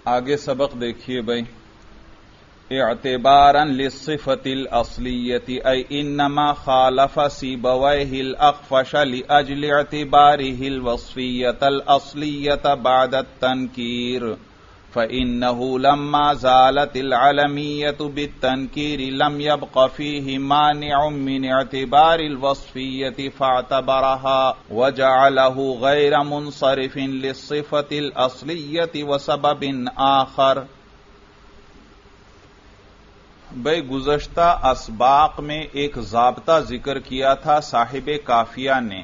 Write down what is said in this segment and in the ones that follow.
آگے سبق دیکھیے بھائی. اعتبارا للصفة الأصلية أي إنما خالف سيبويه الأخفش لأجل اعتباره الوصفية الأصلية بعد التنكير فإنه لما زالت العلمية بالتنكير لم يبق فيه مانع من اعتبار الوصفية فاعتبرها وجعله غير منصرف للصفة الأصلية وسبب آخر. بھئی گزشتہ اسباق میں ایک ضابطہ ذکر کیا تھا صاحب کافیہ نے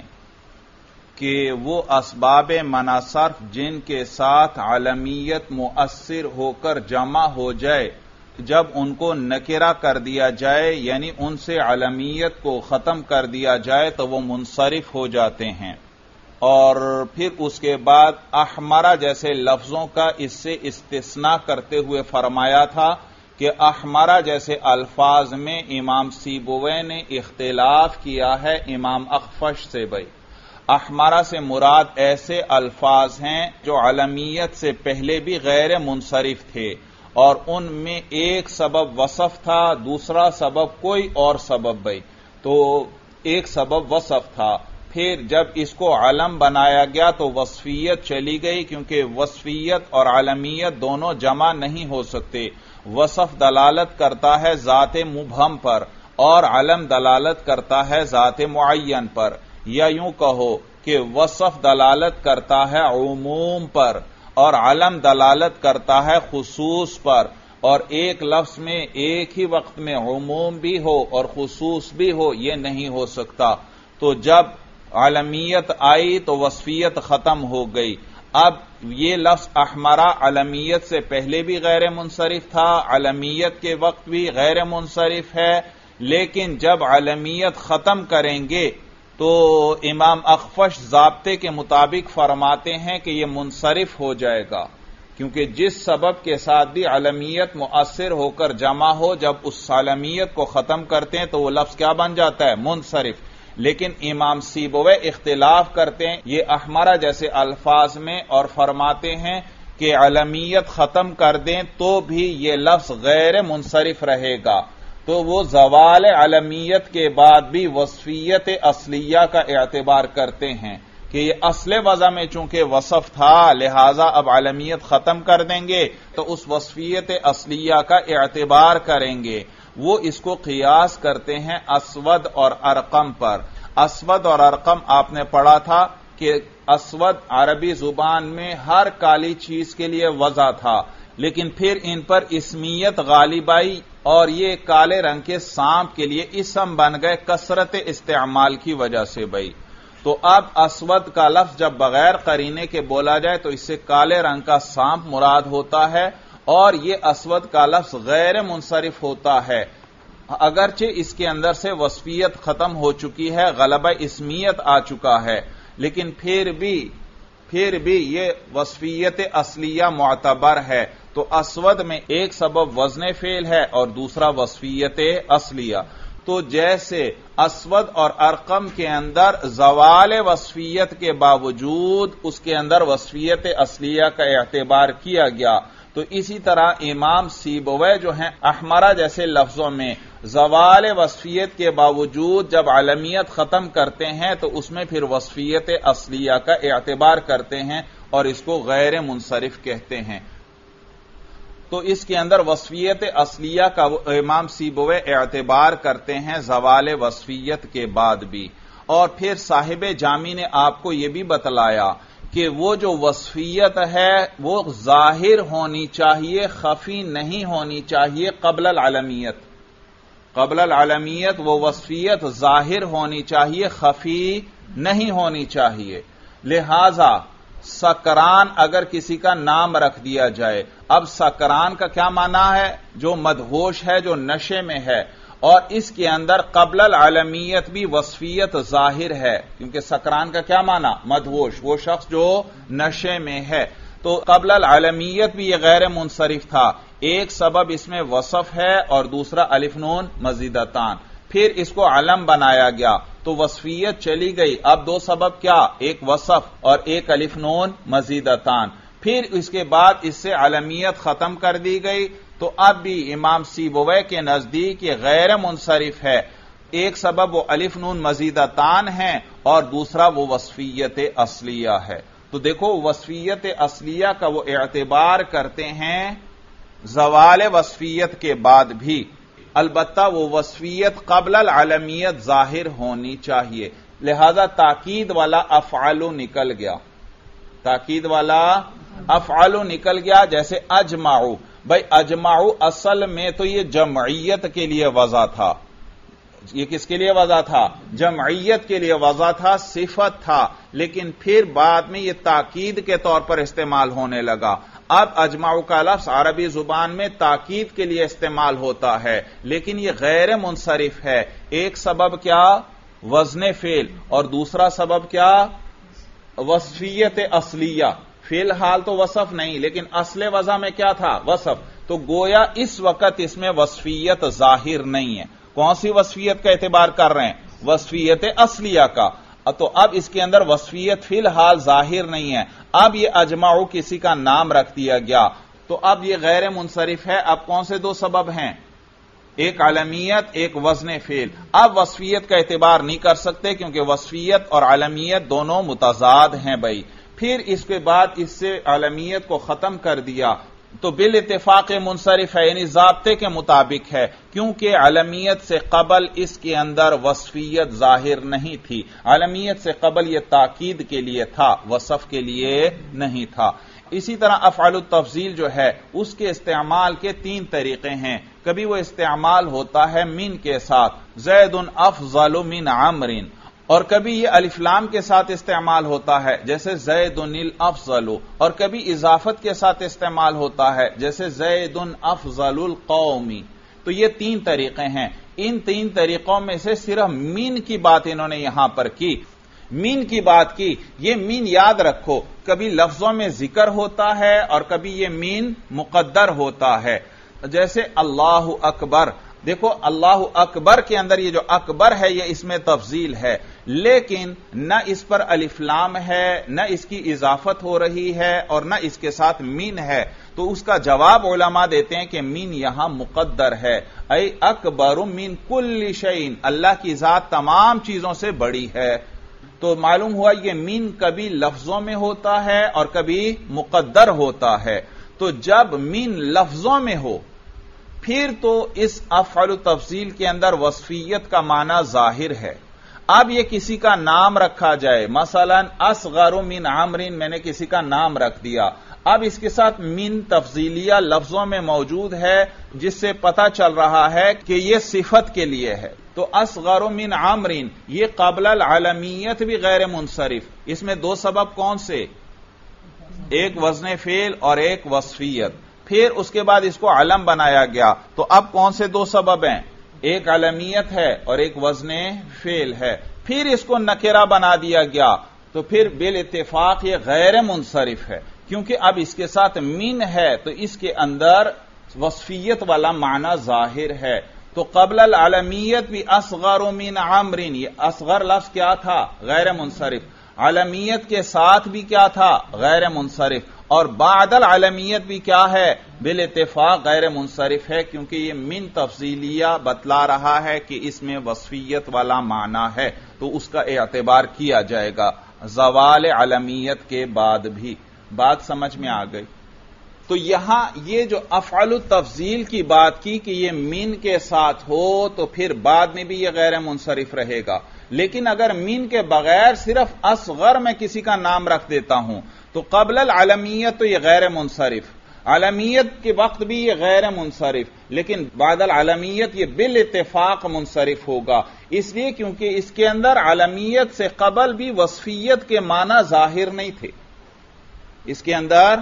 کہ وہ اسباب مناصرف جن کے ساتھ علمیت مؤثر ہو کر جمع ہو جائے جب ان کو نکرہ کر دیا جائے یعنی ان سے علمیت کو ختم کر دیا جائے تو وہ منصرف ہو جاتے ہیں. اور پھر اس کے بعد احمرہ جیسے لفظوں کا اس سے استثناء کرتے ہوئے فرمایا تھا کہ احمرہ جیسے الفاظ میں امام سیبویہ نے اختلاف کیا ہے امام اخفش سے. بھائی احمرہ سے مراد ایسے الفاظ ہیں جو علمیت سے پہلے بھی غیر منصرف تھے اور ان میں ایک سبب وصف تھا دوسرا سبب کوئی اور سبب. بھائی تو ایک سبب وصف تھا پھر جب اس کو علم بنایا گیا تو وصفیت چلی گئی کیونکہ وصفیت اور علمیت دونوں جمع نہیں ہو سکتے. وصف دلالت کرتا ہے ذات مبہم پر اور علم دلالت کرتا ہے ذات معین پر، یا یوں کہو کہ وصف دلالت کرتا ہے عموم پر اور علم دلالت کرتا ہے خصوص پر، اور ایک لفظ میں ایک ہی وقت میں عموم بھی ہو اور خصوص بھی ہو یہ نہیں ہو سکتا. تو جب علمیت آئی تو وصفیت ختم ہو گئی. اب یہ لفظ احمرہ علمیت سے پہلے بھی غیر منصرف تھا، علمیت کے وقت بھی غیر منصرف ہے، لیکن جب علمیت ختم کریں گے تو امام اخفش ضابطے کے مطابق فرماتے ہیں کہ یہ منصرف ہو جائے گا کیونکہ جس سبب کے ساتھ بھی علمیت مؤثر ہو کر جمع ہو جب اس علمیت کو ختم کرتے ہیں تو وہ لفظ کیا بن جاتا ہے؟ منصرف. لیکن امام سیبویہ اختلاف کرتے ہیں یہ احمرہ جیسے الفاظ میں اور فرماتے ہیں کہ علمیت ختم کر دیں تو بھی یہ لفظ غیر منصرف رہے گا. تو وہ زوال علمیت کے بعد بھی وصفیت اصلیہ کا اعتبار کرتے ہیں کہ یہ اصل وضع میں چونکہ وصف تھا لہذا اب علمیت ختم کر دیں گے تو اس وصفیت اصلیہ کا اعتبار کریں گے. وہ اس کو قیاس کرتے ہیں اسود اور ارقم پر. اسود اور ارقم آپ نے پڑھا تھا کہ اسود عربی زبان میں ہر کالی چیز کے لیے وضع تھا لیکن پھر ان پر اسمیت غالب آئی اور یہ کالے رنگ کے سانپ کے لیے اسم بن گئے کثرت استعمال کی وجہ سے. بھائی تو اب اسود کا لفظ جب بغیر قرینے کے بولا جائے تو اس سے کالے رنگ کا سانپ مراد ہوتا ہے اور یہ اسود کا لفظ غیر منصرف ہوتا ہے اگرچہ اس کے اندر سے وصفیت ختم ہو چکی ہے غلبہ اسمیت آ چکا ہے لیکن پھر بھی یہ وصفیت اصلیہ معتبر ہے. تو اسود میں ایک سبب وزن فعل ہے اور دوسرا وصفیت اصلیہ. تو جیسے اسود اور ارقم کے اندر زوال وصفیت کے باوجود اس کے اندر وصفیت اصلیہ کا اعتبار کیا گیا تو اسی طرح امام سیبویہ جو ہیں احمرہ جیسے لفظوں میں زوال وصفیت کے باوجود جب علمیت ختم کرتے ہیں تو اس میں پھر وصفیت اصلیہ کا اعتبار کرتے ہیں اور اس کو غیر منصرف کہتے ہیں. تو اس کے اندر وصفیت اصلیہ کا امام سیبویہ اعتبار کرتے ہیں زوال وصفیت کے بعد بھی. اور پھر صاحب جامی نے آپ کو یہ بھی بتلایا کہ وہ جو وصفیت ہے وہ ظاہر ہونی چاہیے خفی نہیں ہونی چاہیے. قبل العلمیت وہ وصفیت ظاہر ہونی چاہیے خفی نہیں ہونی چاہیے. لہذا سکران اگر کسی کا نام رکھ دیا جائے، اب سکران کا کیا معنی ہے؟ جو مدہوش ہے جو نشے میں ہے، اور اس کے اندر قبل العلمیت بھی وصفیت ظاہر ہے کیونکہ سکران کا کیا معنی؟ مدہوش، وہ شخص جو نشے میں ہے. تو قبل العلمیت بھی یہ غیر منصرف تھا. ایک سبب اس میں وصف ہے اور دوسرا الف نون مزیدتان. پھر اس کو علم بنایا گیا تو وصفیت چلی گئی. اب دو سبب کیا؟ ایک وصف اور ایک الف نون مزیدتان. پھر اس کے بعد اس سے علمیت ختم کر دی گئی، تو اب بھی امام سیبویہ کے نزدیک یہ غیر منصرف ہے۔ ایک سبب وہ الف نون مزیدتان ہیں اور دوسرا وہ وصفیت اصلیہ ہے۔ تو دیکھو وصفیت اصلیہ کا وہ اعتبار کرتے ہیں زوال وصفیت کے بعد بھی، البتہ وہ وصفیت قبل العلمیت ظاہر ہونی چاہیے، لہذا تاکید والا افعلو نکل گیا، تاکید والا افعلو نکل گیا۔ جیسے اجمعو، بھائی اجمعو اصل میں تو یہ جمعیت کے لیے وضع تھا، یہ کس کے لیے وضع تھا؟ جمعیت کے لیے وضع تھا، صفت تھا، لیکن پھر بعد میں یہ تاکید کے طور پر استعمال ہونے لگا۔ اب اجمعو کا لفظ عربی زبان میں تاکید کے لیے استعمال ہوتا ہے، لیکن یہ غیر منصرف ہے۔ ایک سبب کیا؟ وزن فعل، اور دوسرا سبب کیا؟ وصفیت اصلیہ۔ فی الحال تو وصف نہیں، لیکن اصل وضع میں کیا تھا؟ وصف۔ تو گویا اس وقت اس میں وصفیت ظاہر نہیں ہے۔ کون سی وصفیت کا اعتبار کر رہے ہیں؟ وصفیت اصلیہ کا۔ تو اب اس کے اندر وصفیت فی الحال ظاہر نہیں ہے۔ اب یہ اجمعو کسی کا نام رکھ دیا گیا، تو اب یہ غیر منصرف ہے۔ اب کون سے دو سبب ہیں؟ ایک علمیت، ایک وزن فعل۔ اب وصفیت کا اعتبار نہیں کر سکتے کیونکہ وصفیت اور علمیت دونوں متضاد ہیں بھائی۔ پھر اس کے بعد اس سے علمیت کو ختم کر دیا تو بالاتفاق منصرف ہے، یعنی ضابطے کے مطابق ہے، کیونکہ علمیت سے قبل اس کے اندر وصفیت ظاہر نہیں تھی۔ علمیت سے قبل یہ تاکید کے لیے تھا، وصف کے لیے نہیں تھا۔ اسی طرح افعال التفضیل جو ہے اس کے استعمال کے تین طریقے ہیں۔ کبھی وہ استعمال ہوتا ہے من کے ساتھ، زید افضل من عمر، اور کبھی یہ الف لام کے ساتھ استعمال ہوتا ہے جیسے زید الافضل، اور کبھی اضافت کے ساتھ استعمال ہوتا ہے جیسے زید افضل القوم۔ تو یہ تین طریقے ہیں۔ ان تین طریقوں میں سے صرف من کی بات انہوں نے یہاں پر کی، من کی بات کی۔ یہ من یاد رکھو، کبھی لفظوں میں ذکر ہوتا ہے اور کبھی یہ من مقدر ہوتا ہے۔ جیسے اللہ اکبر، دیکھو اللہ اکبر کے اندر یہ جو اکبر ہے یہ اس میں تفضیل ہے، لیکن نہ اس پر الف لام ہے، نہ اس کی اضافت ہو رہی ہے، اور نہ اس کے ساتھ من ہے۔ تو اس کا جواب علماء دیتے ہیں کہ من یہاں مقدر ہے، اے اکبر من کل شیء، اللہ کی ذات تمام چیزوں سے بڑی ہے۔ تو معلوم ہوا یہ من کبھی لفظوں میں ہوتا ہے اور کبھی مقدر ہوتا ہے۔ تو جب من لفظوں میں ہو پھر تو اس افعل تفضیل کے اندر وصفیت کا معنی ظاہر ہے۔ اب یہ کسی کا نام رکھا جائے، مثلا اصغر من عمر، میں نے کسی کا نام رکھ دیا، اب اس کے ساتھ من تفضیلیہ لفظوں میں موجود ہے جس سے پتہ چل رہا ہے کہ یہ صفت کے لیے ہے۔ تو اصغر من عمر یہ قبل العلمیت بھی غیر منصرف۔ اس میں دو سبب کون سے؟ ایک وزن فعل اور ایک وصفیت۔ پھر اس کے بعد اس کو علم بنایا گیا، تو اب کون سے دو سبب ہیں؟ ایک علمیت ہے اور ایک وزن فعل ہے۔ پھر اس کو نکرہ بنا دیا گیا، تو پھر بالاتفاق یہ غیر منصرف ہے، کیونکہ اب اس کے ساتھ من ہے تو اس کے اندر وصفیت والا معنی ظاہر ہے۔ تو قبل العلمیت بھی اصغر من عمر، یہ اصغر لفظ کیا تھا؟ غیر منصرف۔ علمیت کے ساتھ بھی کیا تھا؟ غیر منصرف۔ اور بعد العلمیت بھی کیا ہے؟ بالاتفاق غیر منصرف ہے، کیونکہ یہ من تفضیلیہ بتلا رہا ہے کہ اس میں وصفیت والا معنی ہے، تو اس کا اعتبار کیا جائے گا زوال علمیت کے بعد بھی۔ بات سمجھ میں آ گئی؟ تو یہاں یہ جو افعل التفضیل کی بات کی کہ یہ من کے ساتھ ہو تو پھر بعد میں بھی یہ غیر منصرف رہے گا، لیکن اگر من کے بغیر صرف اصغر میں کسی کا نام رکھ دیتا ہوں تو قبل العلمیت تو یہ غیر منصرف، علمیت کے وقت بھی یہ غیر منصرف، لیکن بعد العلمیت یہ بالاتفاق منصرف ہوگا، اس لیے کیونکہ اس کے اندر علمیت سے قبل بھی وصفیت کے معنی ظاہر نہیں تھے۔ اس کے اندر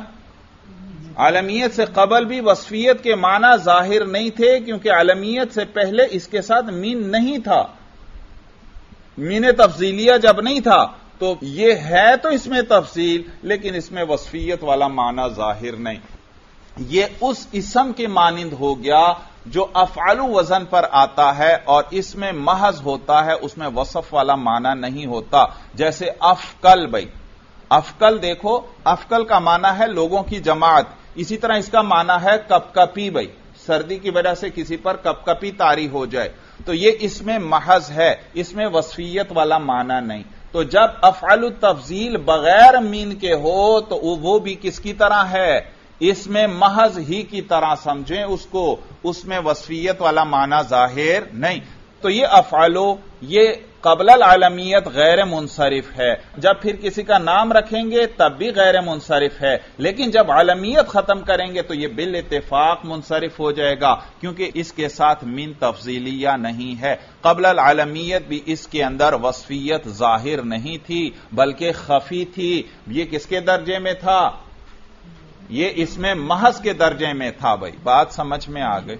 علمیت سے قبل بھی وصفیت کے معنی ظاہر نہیں تھے، کیونکہ علمیت سے پہلے اس کے ساتھ من نہیں تھا، من تفضیلیہ جب نہیں تھا تو یہ ہے تو اس میں تفصیل، لیکن اس میں وصفیت والا معنی ظاہر نہیں۔ یہ اس اسم کے مانند ہو گیا جو افعل وزن پر آتا ہے اور اس میں محض ہوتا ہے، اس میں وصف والا معنی نہیں ہوتا، جیسے افکل بھائی، افکل دیکھو، افکل کا معنی ہے لوگوں کی جماعت، اسی طرح اس کا معنی ہے کپ کپی، بھائی سردی کی وجہ سے کسی پر کپ کپی طاری ہو جائے، تو یہ اس میں محض ہے، اس میں وصفیت والا معنی نہیں۔ تو جب افعل التفضیل بغیر مین کے ہو تو وہ بھی کس کی طرح ہے؟ اس میں محض ہی کی طرح سمجھیں اس کو، اس میں وصفیت والا معنی ظاہر نہیں۔ تو یہ افعلو یہ قبل العالمیت غیر منصرف ہے، جب پھر کسی کا نام رکھیں گے تب بھی غیر منصرف ہے، لیکن جب عالمیت ختم کریں گے تو یہ بالاتفاق منصرف ہو جائے گا، کیونکہ اس کے ساتھ من تفضیلیہ نہیں ہے۔ قبل العالمیت بھی اس کے اندر وصفیت ظاہر نہیں تھی بلکہ خفی تھی۔ یہ کس کے درجے میں تھا؟ یہ اس میں محض کے درجے میں تھا۔ بھائی بات سمجھ میں آ گئی؟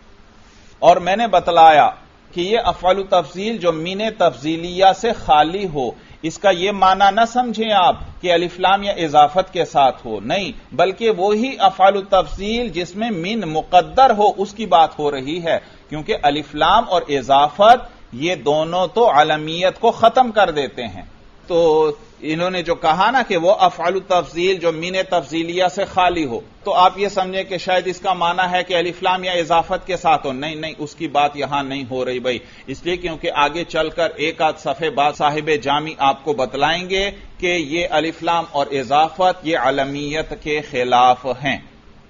اور میں نے بتلایا کہ یہ افعل تفضیل جو مین تفضیلیہ سے خالی ہو، اس کا یہ معنی نہ سمجھیں آپ کہ الف لام یا اضافت کے ساتھ ہو، نہیں، بلکہ وہی افعل تفضیل جس میں مین مقدر ہو اس کی بات ہو رہی ہے، کیونکہ الف لام اور اضافت یہ دونوں تو عالمیت کو ختم کر دیتے ہیں۔ تو انہوں نے جو کہا نا کہ وہ افعل التفضیل جو مین تفضیلیہ سے خالی ہو، تو آپ یہ سمجھیں کہ شاید اس کا معنی ہے کہ الف لام یا اضافت کے ساتھ ہو، نہیں نہیں، اس کی بات یہاں نہیں ہو رہی بھائی، اس لیے کیونکہ آگے چل کر ایک آدھ صفحے بعد صاحب جامی آپ کو بتلائیں گے کہ یہ الف لام اور اضافت یہ عالمیت کے خلاف ہیں۔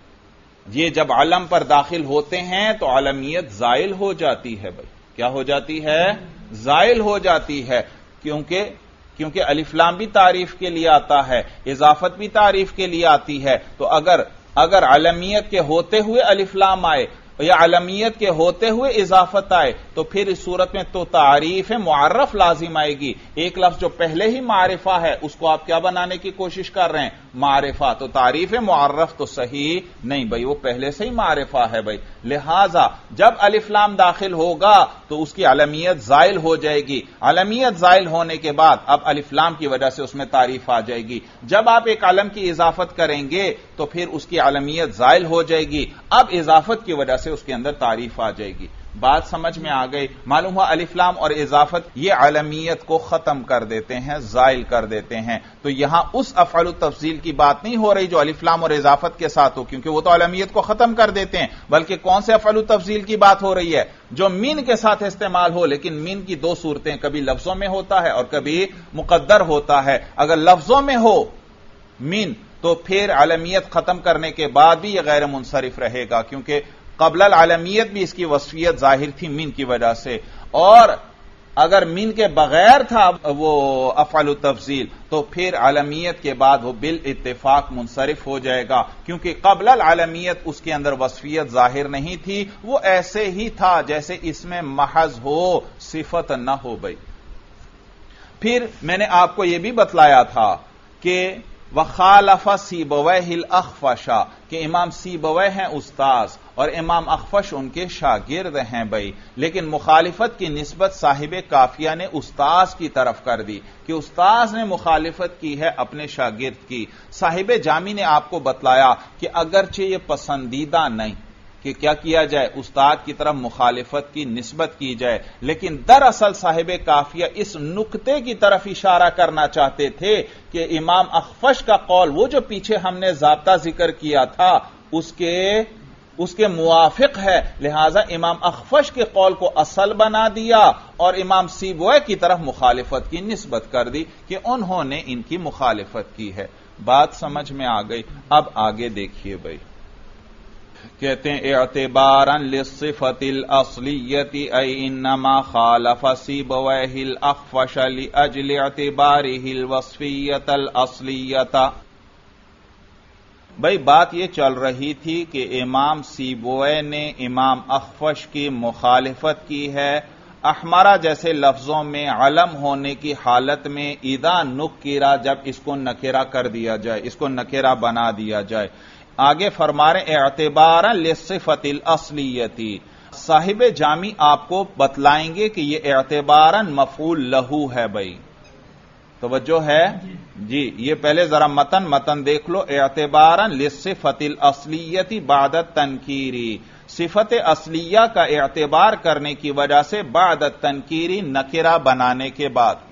یہ جب علم پر داخل ہوتے ہیں تو عالمیت زائل ہو جاتی ہے۔ بھائی کیا ہو جاتی ہے؟ زائل ہو جاتی ہے، کیونکہ الف لام بھی تعریف کے لیے آتا ہے، اضافت بھی تعریف کے لیے آتی ہے، تو اگر علمیت کے ہوتے ہوئے الف لام آئے یا علمیت کے ہوتے ہوئے اضافت آئے تو پھر اس صورت میں تو تعریف معرف لازم آئے گی۔ ایک لفظ جو پہلے ہی معرفہ ہے اس کو آپ کیا بنانے کی کوشش کر رہے ہیں؟ معرفہ، تو تعریف معرف تو صحیح نہیں بھائی، وہ پہلے سے ہی معرفہ ہے بھائی، لہذا جب الف لام داخل ہوگا تو اس کی علمیت زائل ہو جائے گی، علمیت زائل ہونے کے بعد اب الف لام کی وجہ سے اس میں تعریف آ جائے گی، جب آپ ایک علم کی اضافت کریں گے تو پھر اس کی علمیت زائل ہو جائے گی، اب اضافت کی وجہ سے اس کے اندر تعریف آ جائے گی۔ بات سمجھ میں آ گئی؟ معلوم ہوا الف لام اور اضافت یہ علمیت کو ختم کر دیتے ہیں، زائل کر دیتے ہیں۔ تو یہاں اس افعل التفضیل کی بات نہیں ہو رہی جو الف لام اور اضافت کے ساتھ ہو، کیونکہ وہ تو علمیت کو ختم کر دیتے ہیں، بلکہ کون سے افعل التفضیل کی بات ہو رہی ہے؟ جو مین کے ساتھ استعمال ہو، لیکن مین کی دو صورتیں، کبھی لفظوں میں ہوتا ہے اور کبھی مقدر ہوتا ہے۔ اگر لفظوں میں ہو مین تو پھر علمیت ختم کرنے کے بعد بھی یہ غیر منصرف رہے گا، کیونکہ قبل العالمیت بھی اس کی وصفیت ظاہر تھی مین کی وجہ سے، اور اگر مین کے بغیر تھا وہ افعل التفضیل تو پھر عالمیت کے بعد وہ بالاتفاق منصرف ہو جائے گا، کیونکہ قبل العالمیت اس کے اندر وصفیت ظاہر نہیں تھی، وہ ایسے ہی تھا جیسے اس میں محض ہو، صفت نہ ہو بھائی۔ پھر میں نے آپ کو یہ بھی بتلایا تھا کہ وخالف سیبویہ الاخفش، کہ امام سیبویہ ہیں استاذ اور امام اخفش ان کے شاگرد ہیں بھائی، لیکن مخالفت کی نسبت صاحب کافیہ نے استاذ کی طرف کر دی کہ استاذ نے مخالفت کی ہے اپنے شاگرد کی۔ صاحب جامی نے آپ کو بتلایا کہ اگرچہ یہ پسندیدہ نہیں کہ کیا کیا جائے، استاد کی طرف مخالفت کی نسبت کی جائے، لیکن دراصل صاحب کافیہ اس نقطے کی طرف اشارہ کرنا چاہتے تھے کہ امام اخفش کا قول، وہ جو پیچھے ہم نے ضابطہ ذکر کیا تھا، اس کے موافق ہے، لہذا امام اخفش کے قول کو اصل بنا دیا اور امام سیبویہ کی طرف مخالفت کی نسبت کر دی کہ انہوں نے ان کی مخالفت کی ہے۔ بات سمجھ میں آ گئی؟ اب آگے دیکھیے بھائی، کہتے ہیں اعتبارا للصفت الاصلیت ای انما خالف سیبویہ الاخفش لاجل اعتبارہ الوصفیت الاصلیت۔ بھائی بات یہ چل رہی تھی کہ امام سیبویہ نے امام اخفش کی مخالفت کی ہے احمرہ جیسے لفظوں میں علم ہونے کی حالت میں، اذا نکرہ جب اس کو نکرہ کر دیا جائے، اس کو نکرہ بنا دیا جائے۔ آگے فرما رہے اعتبارا للصفت الاصلیت، صاحب جامی آپ کو بتلائیں گے کہ یہ اعتبارا مفعول لہو ہے بھائی، توجہ ہے جی، یہ پہلے ذرا متن دیکھ لو، اعتبارا للصفت الاصلیت بعد التنکیری، صفت اصلیہ کا اعتبار کرنے کی وجہ سے بعد التنکیری نکرہ بنانے کے بعد،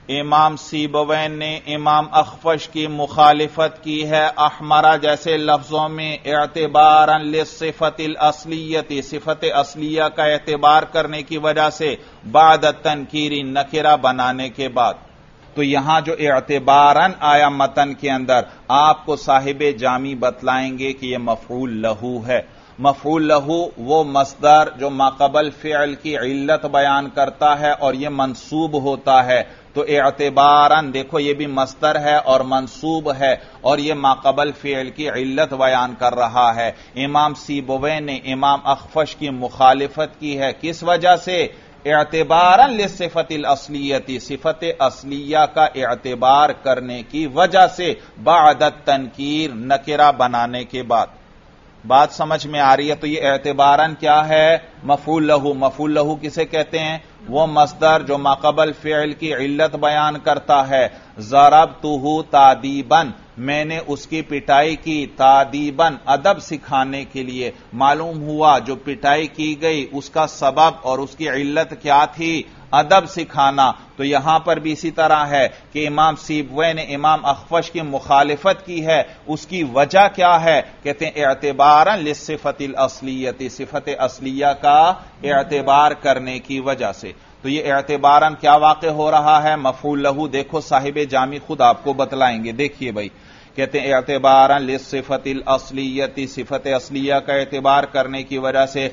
امام سیبوین نے امام اخفش کی مخالفت کی ہے احمرہ جیسے لفظوں میں اعتبارا للصفت الاصلیت، صفت اصلیہ کا اعتبار کرنے کی وجہ سے بعد تنکیری نکرہ بنانے کے بعد۔ تو یہاں جو اعتباراً آیا متن کے اندر آپ کو صاحب جامی بتلائیں گے کہ یہ مفعول لہو ہے۔ مفعول لہو وہ مصدر جو ماقبل فعل کی علت بیان کرتا ہے اور یہ منصوب ہوتا ہے۔ تو اعتباراً دیکھو یہ بھی مصدر ہے اور منصوب ہے اور یہ ماقبل فعل کی علت بیان کر رہا ہے۔ امام سیبوی نے امام اخفش کی مخالفت کی ہے کس وجہ سے؟ اعتباراً للصفت الاصلیت، صفت اصلیہ کا اعتبار کرنے کی وجہ سے بعد التنکیر نکرہ بنانے کے بعد۔ بات سمجھ میں آ رہی ہے؟ تو یہ اعتباراً کیا ہے؟ مفعول لہو۔ مفعول لہو کسے کہتے ہیں؟ وہ مصدر جو ماقبل فعل کی علت بیان کرتا ہے۔ ضربتہ تادیباً، میں نے اس کی پٹائی کی، تادیباً ادب سکھانے کے لیے۔ معلوم ہوا جو پٹائی کی گئی اس کا سبب اور اس کی علت کیا تھی؟ ادب سکھانا۔ تو یہاں پر بھی اسی طرح ہے کہ امام سیبوی نے امام اخفش کی مخالفت کی ہے، اس کی وجہ کیا ہے؟ کہتے ہیں اعتباراً للصفت الاصلیت، صفت اصلیہ کا اعتبار کرنے کی وجہ سے۔ تو یہ اعتباراً کیا واقع ہو رہا ہے؟ مفعول لہو۔ دیکھو صاحب جامی خود آپ کو بتلائیں گے، دیکھیے بھائی، کہتے ہیں اعتباراً للصفت الاصلیت، صفت اصلیہ کا اعتبار کرنے کی وجہ سے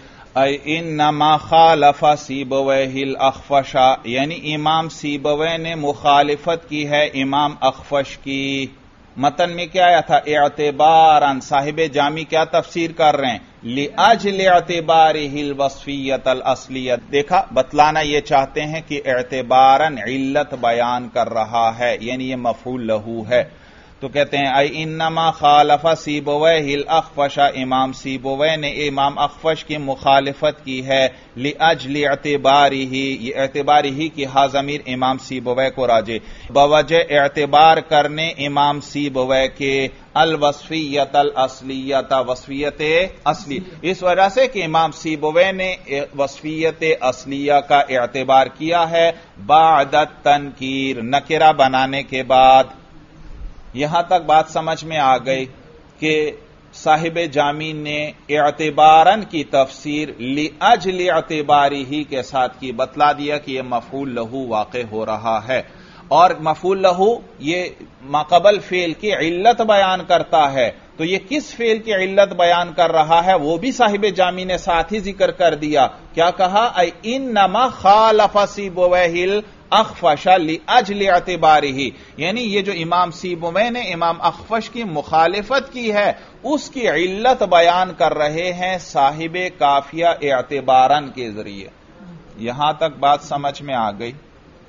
انما خالف سیبویہ الاخفش، یعنی امام سیبوی نے مخالفت کی ہے امام اخفش کی۔ متن میں کیا آیا تھا؟ اعتباراً۔ صاحب جامی کیا تفسیر کر رہے ہیں؟ لأجل اعتبارہ الوصفیت الاصلیت۔ دیکھا بتلانا یہ چاہتے ہیں کہ اعتباراً علت بیان کر رہا ہے، یعنی یہ مفعول لہو ہے۔ تو کہتے ہیں انما خالف سیبویہ الاخفش، امام سیبوی نے امام اخفش کی مخالفت کی ہے لاجل اعتبارہ، یہ اعتبارہ کی ہا ضمیر امام سیبوی کو راجع، بوجہ اعتبار کرنے امام سیبوی کے الوصفیت الاصلیت، وصفیت اصلی، اس وجہ سے کہ امام سیبوی نے وصفیت اصلیہ کا اعتبار کیا ہے بعد التنکیر، نکرہ بنانے کے بعد۔ یہاں تک بات سمجھ میں آ گئی کہ صاحب جامی نے اعتباراً کی تفسیر لأجل اعتبارہ کے ساتھ کی، بتلا دیا کہ یہ مفعول لہو واقع ہو رہا ہے، اور مفعول لہو یہ ماقبل فعل کی علت بیان کرتا ہے۔ تو یہ کس فعل کی علت بیان کر رہا ہے وہ بھی صاحب جامی نے ساتھ ہی ذکر کر دیا۔ کیا کہا؟ انما خالف سیبویہ الاخفش لاجل اعتبارہ، یعنی یہ جو امام سیبوی نے امام اخفش کی مخالفت کی ہے اس کی علت بیان کر رہے ہیں صاحب کافیہ اعتباراً کے ذریعے۔ یہاں تک بات سمجھ میں آ گئی؟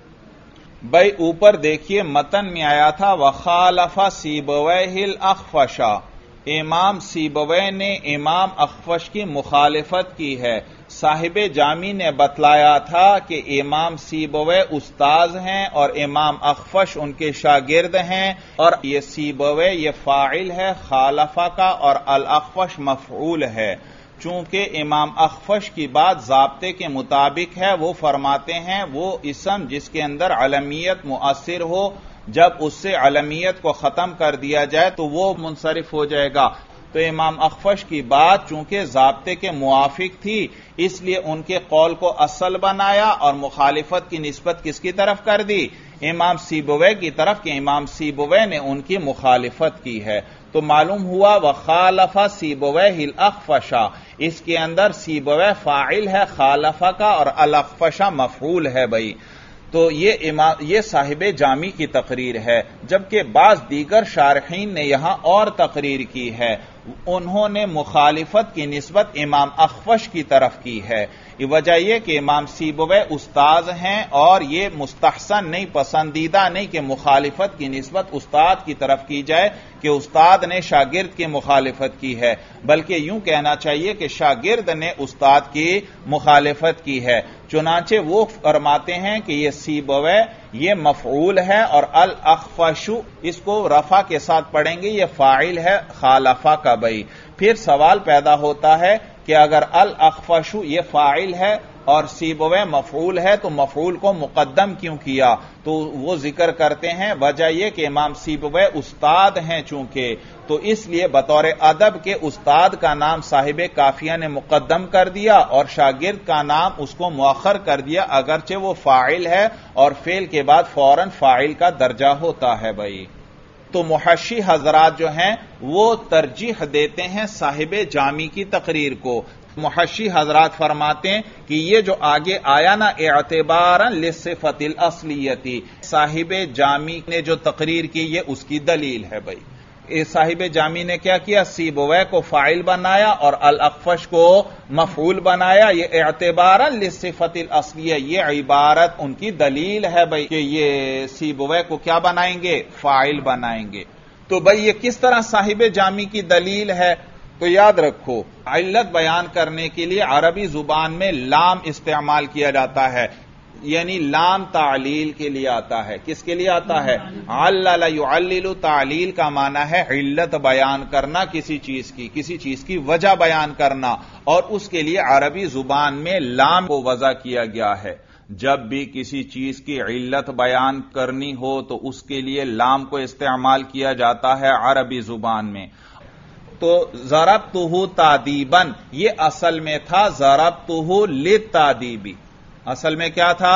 بھائی اوپر دیکھیے متن میں آیا تھا وخالف سیبویہ الاخفش، امام سیبوی نے امام اخفش کی مخالفت کی ہے۔ صاحب جامی نے بتلایا تھا کہ امام سیبوی استاذ ہیں اور امام اخفش ان کے شاگرد ہیں، اور یہ سیبوی یہ فاعل ہے خالفہ کا اور الاخفش مفعول ہے۔ چونکہ امام اخفش کی بات ضابطے کے مطابق ہے، وہ فرماتے ہیں وہ اسم جس کے اندر علمیت مؤثر ہو، جب اس سے علمیت کو ختم کر دیا جائے تو وہ منصرف ہو جائے گا۔ تو امام اخفش کی بات چونکہ ضابطے کے موافق تھی اس لیے ان کے قول کو اصل بنایا اور مخالفت کی نسبت کس کی طرف کر دی؟ امام سیبوی کی طرف، کہ امام سیبوی نے ان کی مخالفت کی ہے۔ تو معلوم ہوا وخالف سیبویہ الاخفش، اس کے اندر سیبوی فاعل ہے خالفہ کا اور الاخفش مفعول ہے بھائی۔ تو یہ صاحب جامی کی تقریر ہے، جبکہ بعض دیگر شارحین نے یہاں اور تقریر کی ہے، انہوں نے مخالفت کی نسبت امام اخفش کی طرف کی ہے۔ وجہ یہ کہ امام سیبوی استاذ ہیں اور یہ مستحسن نہیں، پسندیدہ نہیں کہ مخالفت کی نسبت استاد کی طرف کی جائے کہ استاد نے شاگرد کی مخالفت کی ہے، بلکہ یوں کہنا چاہیے کہ شاگرد نے استاد کی مخالفت کی ہے۔ چنانچہ وہ فرماتے ہیں کہ یہ سیبوی یہ مفعول ہے اور الاخفش اس کو رفع کے ساتھ پڑھیں گے، یہ فاعل ہے خالفہ کا بھائی۔ پھر سوال پیدا ہوتا ہے کہ اگر الاخفش یہ فاعل ہے اور سیبوے مفعول ہے تو مفعول کو مقدم کیوں کیا؟ تو وہ ذکر کرتے ہیں وجہ یہ کہ امام سیبوے استاد ہیں چونکہ، تو اس لیے بطور ادب کے استاد کا نام صاحب کافیہ نے مقدم کر دیا اور شاگرد کا نام اس کو مؤخر کر دیا، اگرچہ وہ فاعل ہے اور فعل کے بعد فوراً فاعل کا درجہ ہوتا ہے بھائی۔ تو محشی حضرات جو ہیں وہ ترجیح دیتے ہیں صاحب جامی کی تقریر کو۔ محشی حضرات فرماتے ہیں کہ یہ جو آگے آیا نا اعتباراً لصفت الاصلیتی، صاحب جامی نے جو تقریر کی یہ اس کی دلیل ہے بھائی۔ صاحب جامی نے کیا کیا؟ سیبوے کو فاعل بنایا اور الاخفش کو مفعول بنایا، یہ اعتباراً لصفت الاصلیہ، یہ عبارت ان کی دلیل ہے بھائی کہ یہ سیبوے کو کیا بنائیں گے؟ فاعل بنائیں گے۔ تو بھائی یہ کس طرح صاحب جامی کی دلیل ہے؟ تو یاد رکھو علت بیان کرنے کے لیے عربی زبان میں لام استعمال کیا جاتا ہے، یعنی لام تعلیل کے لیے آتا ہے۔ کس کے لیے آتا ہے؟ علل یعلل، تعلیل کا معنی ہے علت بیان کرنا کسی چیز کی وجہ بیان کرنا، اور اس کے لیے عربی زبان میں لام کو وضع کیا گیا ہے۔ جب بھی کسی چیز کی علت بیان کرنی ہو تو اس کے لیے لام کو استعمال کیا جاتا ہے عربی زبان میں۔ تو ضربتہ تادیباً یہ اصل میں تھا ضربتہ للتادیبی، اصل میں کیا تھا؟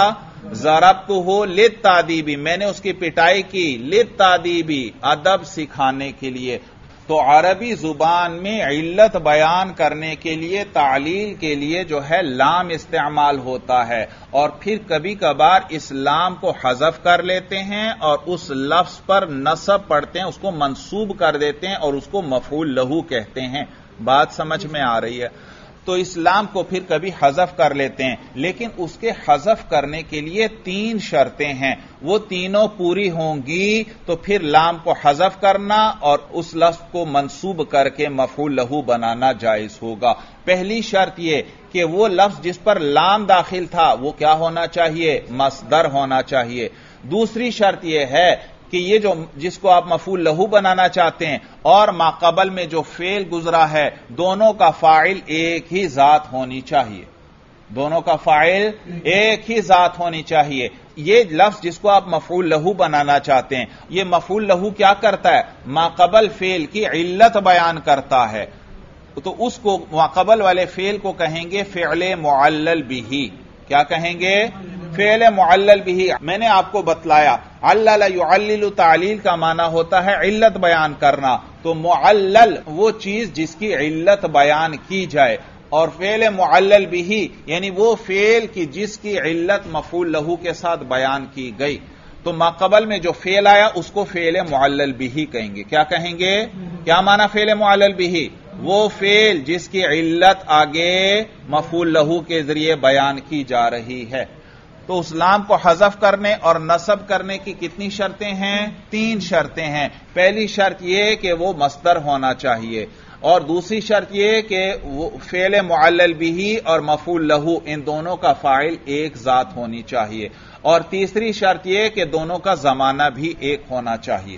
ضربتہ للتادیبی، میں نے اس کی پٹائی کی، للتادیبی ادب سکھانے کے لیے۔ تو عربی زبان میں علت بیان کرنے کے لیے تعلیل کے لیے جو ہے لام استعمال ہوتا ہے، اور پھر کبھی کبھار اس لام کو حذف کر لیتے ہیں اور اس لفظ پر نصب پڑھتے ہیں، اس کو منصوب کر دیتے ہیں اور اس کو مفعول لہو کہتے ہیں۔ بات سمجھ میں آ رہی ہے؟ تو اسلام کو پھر کبھی حذف کر لیتے ہیں، لیکن اس کے حذف کرنے کے لیے 3 شرطیں ہیں، وہ تینوں پوری ہوں گی تو پھر لام کو حذف کرنا اور اس لفظ کو منصوب کر کے مفعول لہو بنانا جائز ہوگا۔ پہلی شرط یہ کہ وہ لفظ جس پر لام داخل تھا وہ کیا ہونا چاہیے؟ مصدر ہونا چاہیے۔ دوسری شرط یہ ہے کہ یہ جو جس کو آپ مفعول لہو بنانا چاہتے ہیں اور ماقبل میں جو فعل گزرا ہے دونوں کا فاعل ایک ہی ذات ہونی چاہیے، دونوں کا فاعل ایک ہی ذات ہونی چاہیے۔ یہ لفظ جس کو آپ مفعول لہو بنانا چاہتے ہیں یہ مفعول لہو کیا کرتا ہے؟ ماقبل فعل کی علت بیان کرتا ہے، تو اس کو ماقبل والے فعل کو کہیں گے فعل معلل بہ۔ کیا کہیں گے؟ فعل معلل بہ۔ میں نے آپ کو بتلایا علل یعلل تعلیل کا معنی ہوتا ہے علت بیان کرنا، تو معلل وہ چیز جس کی علت بیان کی جائے، اور فعل معلل بہ یعنی وہ فعل کی جس کی علت مفعول لہو کے ساتھ بیان کی گئی۔ تو ماقبل میں جو فعل آیا اس کو فعل معلل بہ کہیں گے۔ کیا کہیں گے؟ کیا معنی فعل معلل بہ؟ وہ فعل جس کی علت آگے مفعول لہو کے ذریعے بیان کی جا رہی ہے۔ تو اس لام کو حذف کرنے اور نصب کرنے کی کتنی شرطیں ہیں؟ 3 شرطیں ہیں۔ پہلی شرط یہ کہ وہ مصدر ہونا چاہیے، اور دوسری شرط یہ کہ وہ فعل معلل بہ اور مفعول لہو ان دونوں کا فاعل ایک ذات ہونی چاہیے، اور تیسری شرط یہ کہ دونوں کا زمانہ بھی ایک ہونا چاہیے،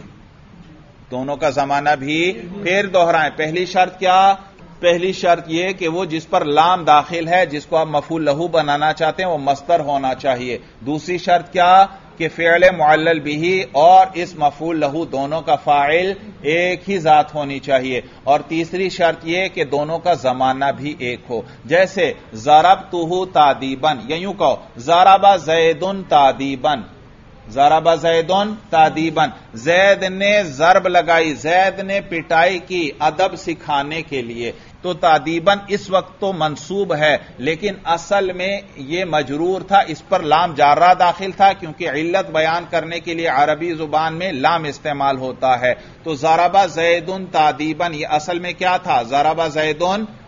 دونوں کا زمانہ بھی۔ پھر دوہرائیں، پہلی شرط کیا؟ پہلی شرط یہ کہ وہ جس پر لام داخل ہے جس کو آپ مفعول لہو بنانا چاہتے ہیں وہ مصدر ہونا چاہیے۔ دوسری شرط کیا؟ کہ فعل معلل بہ اور اس مفعول لہو دونوں کا فاعل ایک ہی ذات ہونی چاہیے، اور تیسری شرط یہ کہ دونوں کا زمانہ بھی ایک ہو۔ جیسے ضربتہ تادیباً، یا یوں کہو ضرب زید تادیباً، ضرب زید تادیباً، زید نے ضرب لگائی، زید نے پٹائی کی ادب سکھانے کے لیے۔ تو تادیباً اس وقت تو منصوب ہے لیکن اصل میں یہ مجرور تھا، اس پر لام جارہ داخل تھا کیونکہ علت بیان کرنے کے لیے عربی زبان میں لام استعمال ہوتا ہے۔ تو ضرب زید تادیباً یہ اصل میں کیا تھا؟ ضرب زید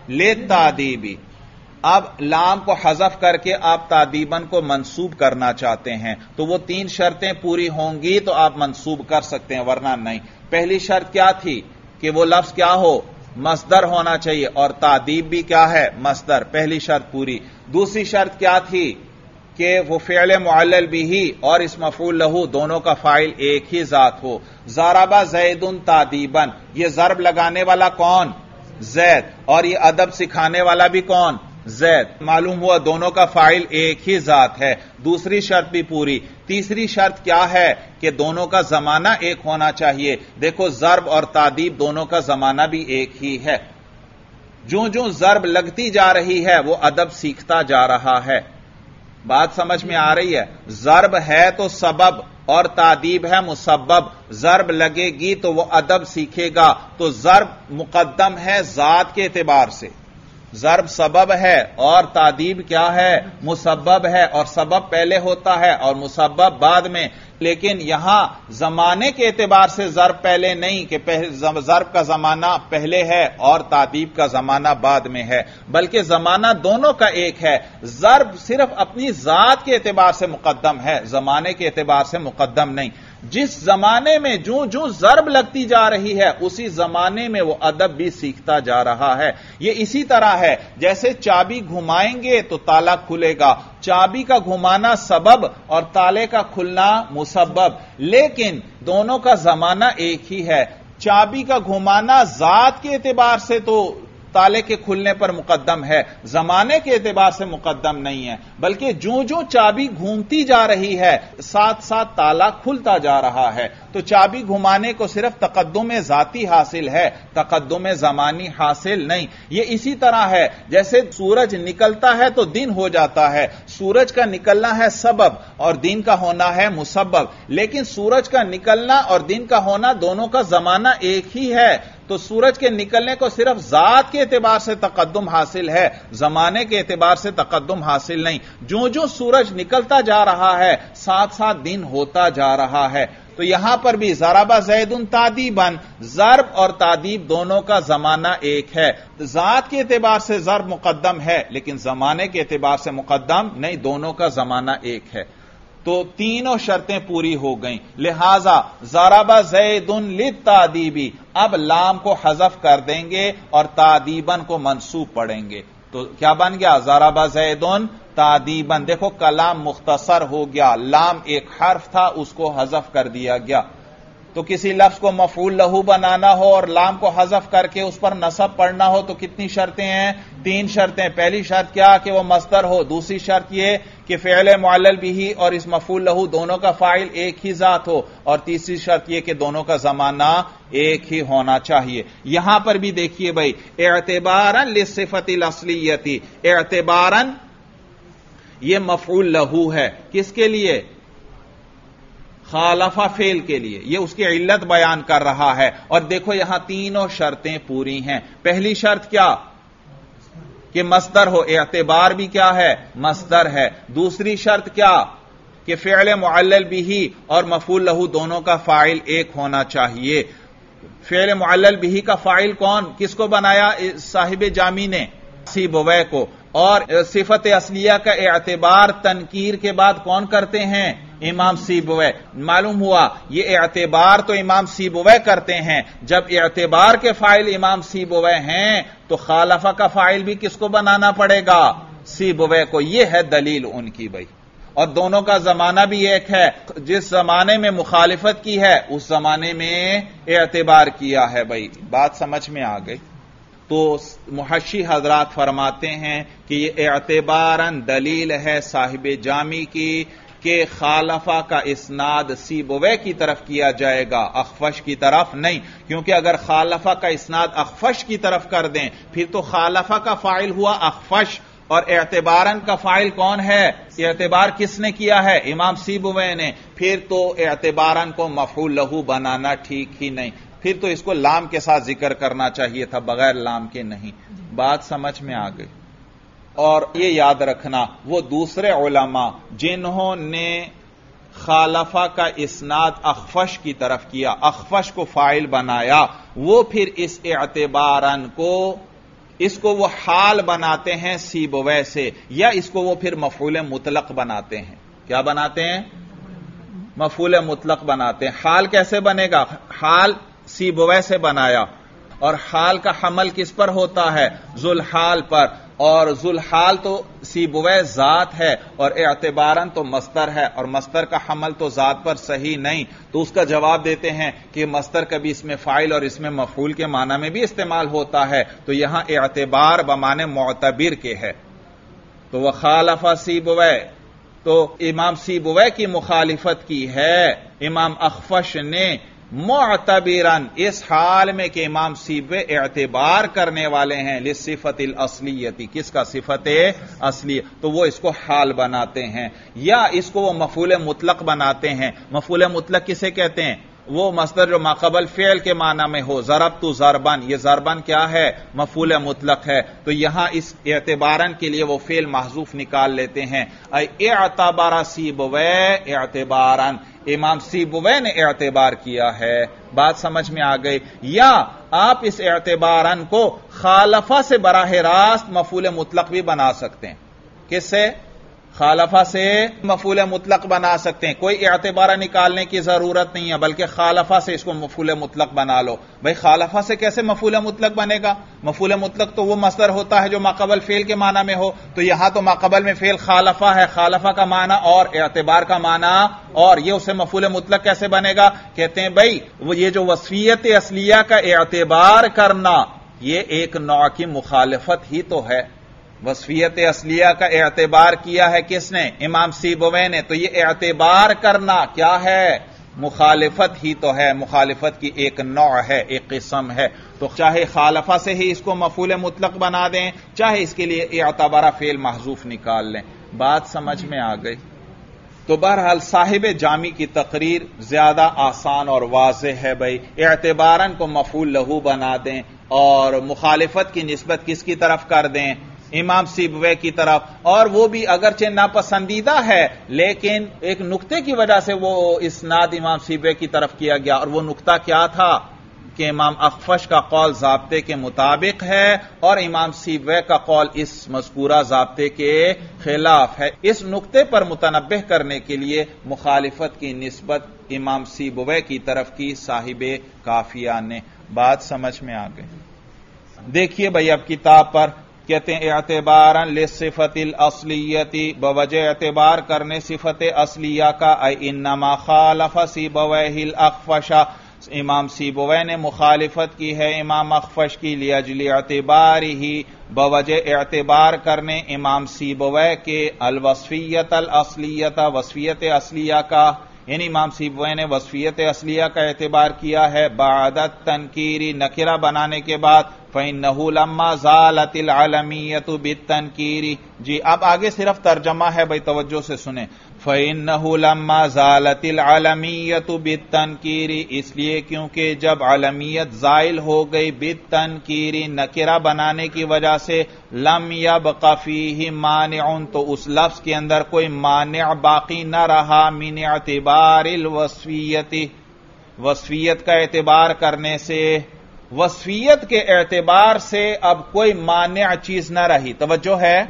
للتادیبی۔ اب لام کو حذف کر کے آپ تادیباً کو منصوب کرنا چاہتے ہیں تو وہ 3 شرطیں پوری ہوں گی تو آپ منصوب کر سکتے ہیں، ورنہ نہیں۔ پہلی شرط کیا تھی؟ کہ وہ لفظ کیا ہو؟ مصدر ہونا چاہیے، اور تادیب بھی کیا ہے؟ مصدر۔ پہلی شرط پوری۔ دوسری شرط کیا تھی؟ کہ وہ فعل معلل بہ اور اس مفعول لہو دونوں کا فاعل ایک ہی ذات ہو۔ ضرب زید تادیباً، یہ ضرب لگانے والا کون؟ زید، اور یہ ادب سکھانے والا بھی کون؟ زید. معلوم ہوا دونوں کا فاعل ایک ہی ذات ہے. دوسری شرط بھی پوری. تیسری شرط کیا ہے کہ دونوں کا زمانہ ایک ہونا چاہیے. دیکھو ضرب اور تادیب دونوں کا زمانہ بھی ایک ہی ہے. جو ضرب لگتی جا رہی ہے وہ ادب سیکھتا جا رہا ہے. بات سمجھ میں آ رہی ہے؟ ضرب ہے تو سبب اور تادیب ہے مسبب. ضرب لگے گی تو وہ ادب سیکھے گا. تو ضرب مقدم ہے ذات کے اعتبار سے. ضرب سبب ہے اور تادیب کیا ہے؟ مسبب ہے. اور سبب پہلے ہوتا ہے اور مسبب بعد میں. لیکن یہاں زمانے کے اعتبار سے ضرب پہلے نہیں کہ ضرب کا زمانہ پہلے ہے اور تادیب کا زمانہ بعد میں ہے، بلکہ زمانہ دونوں کا ایک ہے. ضرب صرف اپنی ذات کے اعتبار سے مقدم ہے، زمانے کے اعتبار سے مقدم نہیں. جس زمانے میں جو ضرب لگتی جا رہی ہے اسی زمانے میں وہ ادب بھی سیکھتا جا رہا ہے. یہ اسی طرح ہے جیسے چابی گھمائیں گے تو تالا کھلے گا. چابی کا گھمانا سبب اور تالے کا کھلنا مسبب، لیکن دونوں کا زمانہ ایک ہی ہے. چابی کا گھمانا ذات کے اعتبار سے تو تالے کے کھلنے پر مقدم ہے، زمانے کے اعتبار سے مقدم نہیں ہے. بلکہ جو چابی گھومتی جا رہی ہے ساتھ ساتھ تالا کھلتا جا رہا ہے. تو چابی گھمانے کو صرف تقدم ذاتی حاصل ہے، تقدم زمانی حاصل نہیں. یہ اسی طرح ہے جیسے سورج نکلتا ہے تو دن ہو جاتا ہے. سورج کا نکلنا ہے سبب اور دن کا ہونا ہے مسبب، لیکن سورج کا نکلنا اور دن کا ہونا دونوں کا زمانہ ایک ہی ہے. تو سورج کے نکلنے کو صرف ذات کے اعتبار سے تقدم حاصل ہے، زمانے کے اعتبار سے تقدم حاصل نہیں. جو سورج نکلتا جا رہا ہے ساتھ ساتھ دن ہوتا جا رہا ہے. تو یہاں پر بھی ضرب زید تادیبا، ضرب اور تادیب دونوں کا زمانہ ایک ہے. ذات کے اعتبار سے ضرب مقدم ہے لیکن زمانے کے اعتبار سے مقدم نہیں، دونوں کا زمانہ ایک ہے. تو تینوں شرطیں پوری ہو گئیں. لہذا ضرب زید للتادیبی، اب لام کو حذف کر دیں گے اور تادیبن کو منصوب پڑھیں گے. تو کیا بن گیا؟ ضرب زید تادیبن. دیکھو کلام مختصر ہو گیا، لام ایک حرف تھا اس کو حذف کر دیا گیا. تو کسی لفظ کو مفعول لہو بنانا ہو اور لام کو حذف کر کے اس پر نصب پڑھنا ہو تو کتنی شرطیں ہیں؟ 3 شرطیں. پہلی شرط کیا کہ وہ مصدر ہو. دوسری شرط یہ کہ فعل معلل بھی اور اس مفعول لہو دونوں کا فاعل ایک ہی ذات ہو. اور تیسری شرط یہ کہ دونوں کا زمانہ ایک ہی ہونا چاہیے. یہاں پر بھی دیکھیے بھائی، اعتباراً للصفت الاصلیتی، اعتباراً یہ مفعول لہو ہے. کس کے لیے؟ خالفہ فعل کے لیے. یہ اس کی علت بیان کر رہا ہے. اور دیکھو یہاں تینوں شرطیں پوری ہیں. پہلی شرط کیا کہ مصدر ہو. اعتبار بھی کیا ہے؟ مصدر ہے. دوسری شرط کیا کہ فعل معلل بھی اور مفعول لہو دونوں کا فاعل ایک ہونا چاہیے. فعل معلل بھی کا فاعل کون؟ کس کو بنایا صاحب جامی نے؟ سیبویہ کو. اور صفت اصلیہ کا اعتبار تنکیر کے بعد کون کرتے ہیں؟ امام سیبویہ. معلوم ہوا یہ اعتبار تو امام سیبویہ کرتے ہیں. جب اعتبار کے فاعل امام سیبویہ ہیں تو خالفہ کا فاعل بھی کس کو بنانا پڑے گا؟ سیبویہ کو. یہ ہے دلیل ان کی بھائی. اور دونوں کا زمانہ بھی ایک ہے. جس زمانے میں مخالفت کی ہے اس زمانے میں اعتبار کیا ہے بھائی. بات سمجھ میں آ گئی؟ تو محشی حضرات فرماتے ہیں کہ یہ اعتباراً دلیل ہے صاحب جامی کی کہ خالفہ کا اسناد سیبویہ کی طرف کیا جائے گا، اخفش کی طرف نہیں. کیونکہ اگر خالفہ کا اسناد اخفش کی طرف کر دیں پھر تو خالفہ کا فاعل ہوا اخفش اور اعتباراً کا فاعل کون ہے؟ اعتبار کس نے کیا ہے؟ امام سیبویہ نے. پھر تو اعتباراً کو مفعول لہو بنانا ٹھیک ہی نہیں. پھر تو اس کو لام کے ساتھ ذکر کرنا چاہیے تھا، بغیر لام کے نہیں. بات سمجھ میں آ گئی؟ اور یہ یاد رکھنا وہ دوسرے علماء جنہوں نے خالفہ کا اسناد اخفش کی طرف کیا، اخفش کو فاعل بنایا، وہ پھر اس اعتباراً کو اس کو وہ حال بناتے ہیں سیبویہ سے، یا اس کو وہ پھر مفعول مطلق بناتے ہیں. کیا بناتے ہیں؟ مفعول مطلق بناتے ہیں. حال کیسے بنے گا؟ حال سیبویہ سے بنایا اور حال کا حمل کس پر ہوتا ہے؟ ذوالحال پر. اور ذوالحال تو سیبویہ ذات ہے اور اعتباراً تو مصدر ہے اور مصدر کا حمل تو ذات پر صحیح نہیں. تو اس کا جواب دیتے ہیں کہ مصدر کبھی اس میں فاعل اور اس میں مفعول کے معنی میں بھی استعمال ہوتا ہے. تو یہاں اعتبار بمعنی معتبر کے ہے. تو وہ خالف سیبویہ، تو امام سیبویہ کی مخالفت کی ہے امام اخفش نے، معتبرن، اس حال میں کہ امام سیبویہ اعتبار کرنے والے ہیں لصفت الاصلیتی، کس کا؟ صفت اصلی، تو وہ اس کو حال بناتے ہیں یا اس کو وہ مفعول مطلق بناتے ہیں۔ مفعول مطلق کسے کہتے ہیں؟ وہ مصدر جو ماقبل فعل کے معنی میں ہو، ضربت ضربن، یہ ضربن کیا ہے؟ مفعول مطلق ہے، تو یہاں اس اعتبارن کے لیے وہ فعل محذوف نکال لیتے ہیں۔ اعتبر سیبویہ اعتبارن، امام سیبویہ نے اعتبار کیا ہے، بات سمجھ میں آ گئی؟ یا آپ اس اعتبارن کو خالفہ سے براہ راست مفعول مطلق بھی بنا سکتے ہیں۔ کس سے؟ خالفہ سے مفعول مطلق بنا سکتے ہیں، کوئی اعتبارہ نکالنے کی ضرورت نہیں ہے، بلکہ خالفہ سے اس کو مفعول مطلق بنا لو۔ بھئی خالفہ سے کیسے مفعول مطلق بنے گا؟ مفعول مطلق تو وہ مصدر ہوتا ہے جو ماقبل فعل کے معنی میں ہو، تو یہاں تو ماقبل میں فعل خالفہ ہے، خالفہ کا معنی اور اعتبار کا معنی اور، یہ اسے مفعول مطلق کیسے بنے گا؟ کہتے ہیں بھئی وہ یہ جو وصفیت اصلیہ کا اعتبار کرنا، یہ ایک نوع کی مخالفت ہی تو ہے۔ وصفیت اصلیہ کا اعتبار کیا ہے کس نے؟ امام سیبویہ نے، تو یہ اعتبار کرنا کیا ہے؟ مخالفت ہی تو ہے، مخالفت کی ایک نوع ہے، ایک قسم ہے، تو چاہے خالفہ سے ہی اس کو مفعول مطلق بنا دیں، چاہے اس کے لیے اعتبارہ فعل محذوف نکال لیں۔ بات سمجھ میں آ گئی؟ تو بہرحال صاحب جامی کی تقریر زیادہ آسان اور واضح ہے، بھائی اعتبارن کو مفعول لہو بنا دیں اور مخالفت کی نسبت کس کی طرف کر دیں؟ امام سیبویہ کی طرف، اور وہ بھی اگرچہ ناپسندیدہ ہے لیکن ایک نقطے کی وجہ سے وہ اسناد امام سیبویہ کی طرف کیا گیا، اور وہ نقطہ کیا تھا کہ امام اخفش کا قول ضابطے کے مطابق ہے اور امام سیبویہ کا قول اس مذکورہ ضابطے کے خلاف ہے۔ اس نقطے پر متنبہ کرنے کے لیے مخالفت کی نسبت امام سیبویہ کی طرف کی صاحب کافیہ نے۔ بات سمجھ میں آ گئی؟ دیکھیے بھائی اب کتاب پر کہتے ہیں اعتبارا للصفت الاصلیتی، بوجہ اعتبار کرنے صفت اصلیہ کا، انما خالف سیبویہ الاخفش، امام سیبویہ نے مخالفت کی ہے امام اخفش کی، لاجل اعتبارہ، بوجہ اعتبار کرنے امام سیبویہ کے، الوصفیت الاصلیہ، وصفیت اصلیہ کا، یعنی امام سیبویہ نے وصفیت اصلیہ کا اعتبار کیا ہے بعد التنکیر، نکرہ بنانے کے بعد، فَإِنَّهُ لَمَّا زَالَتِ الْعَلَمِيَّةُ بِالتَّنْكِيرِ۔ جی اب آگے صرف ترجمہ ہے، بھائی توجہ سے سنیں۔ فَإِنَّهُ لَمَّا زَالَتِ الْعَلَمِيَّةُ بِالتَّنْكِيرِ، اس لیے کیونکہ جب علمیت زائل ہو گئی بالتنکیر، نکرہ بنانے کی وجہ سے، لم يبق فیہ مانع، تو اس لفظ کے اندر کوئی مانع باقی نہ رہا، من اعتبار الوصفیت، وصفیت کا اعتبار کرنے سے، وصفیت کے اعتبار سے اب کوئی مانع چیز نہ رہی۔ توجہ ہے؟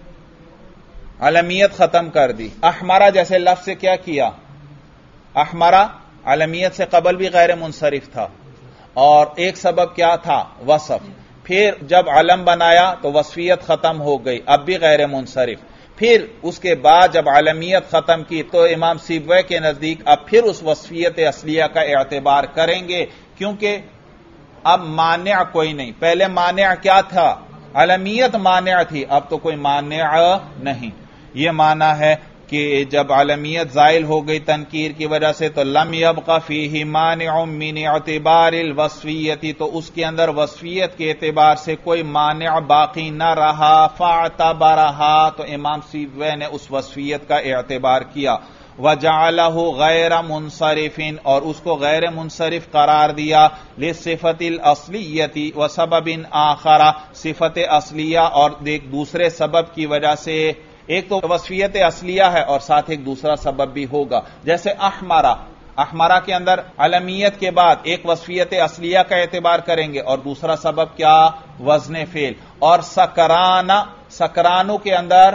علمیت ختم کر دی۔ احمرہ جیسے لفظ سے کیا کیا؟ احمرہ علمیت سے قبل بھی غیر منصرف تھا، اور ایک سبب کیا تھا؟ وصف، پھر جب علم بنایا تو وصفیت ختم ہو گئی، اب بھی غیر منصرف، پھر اس کے بعد جب علمیت ختم کی تو امام سیبویہ کے نزدیک اب پھر اس وصفیت اصلیہ کا اعتبار کریں گے، کیونکہ اب مانع کوئی نہیں۔ پہلے مانع کیا تھا؟ علمیت مانع تھی، اب تو کوئی مانع نہیں۔ یہ معنی ہے کہ جب علمیت زائل ہو گئی تنکیر کی وجہ سے، تو لم یبق فیہ مانع من اعتبار الوصفیت، تو اس کے اندر وصفیت کے اعتبار سے کوئی مانع باقی نہ رہا، فاعتبرہا، تو امام سیبویہ نے اس وصفیت کا اعتبار کیا، وجعلہ غیر منصرف، اور اس کو غیر منصرف قرار دیا، لصفت الاصلیت وسبب آخر، صفت اصلیہ اور ایک دوسرے سبب کی وجہ سے، ایک تو وصفیت اصلیہ ہے اور ساتھ ایک دوسرا سبب بھی ہوگا، جیسے احمرہ، احمرہ کے اندر علمیت کے بعد ایک وصفیت اصلیہ کا اعتبار کریں گے اور دوسرا سبب کیا؟ وزن فعل، اور سکرانہ، سکرانو کے اندر،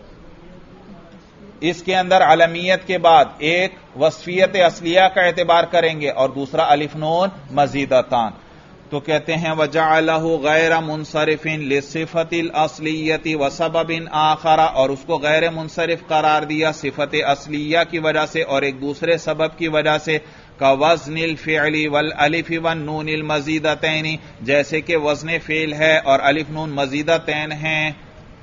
اس کے اندر علمیت کے بعد ایک وصفیت اصلیہ کا اعتبار کریں گے اور دوسرا الف نون مزیدتان، تو کہتے ہیں وجعلہ غیر منصرف لصفت الاصلیت وسبب آخر، اور اس کو غیر منصرف قرار دیا صفت اصلیہ کی وجہ سے اور ایک دوسرے سبب کی وجہ سے، كوزن الفعل والالف والنون المزیدتین، جیسے کہ وزن فعل ہے اور الف نون مزیدتین ہیں۔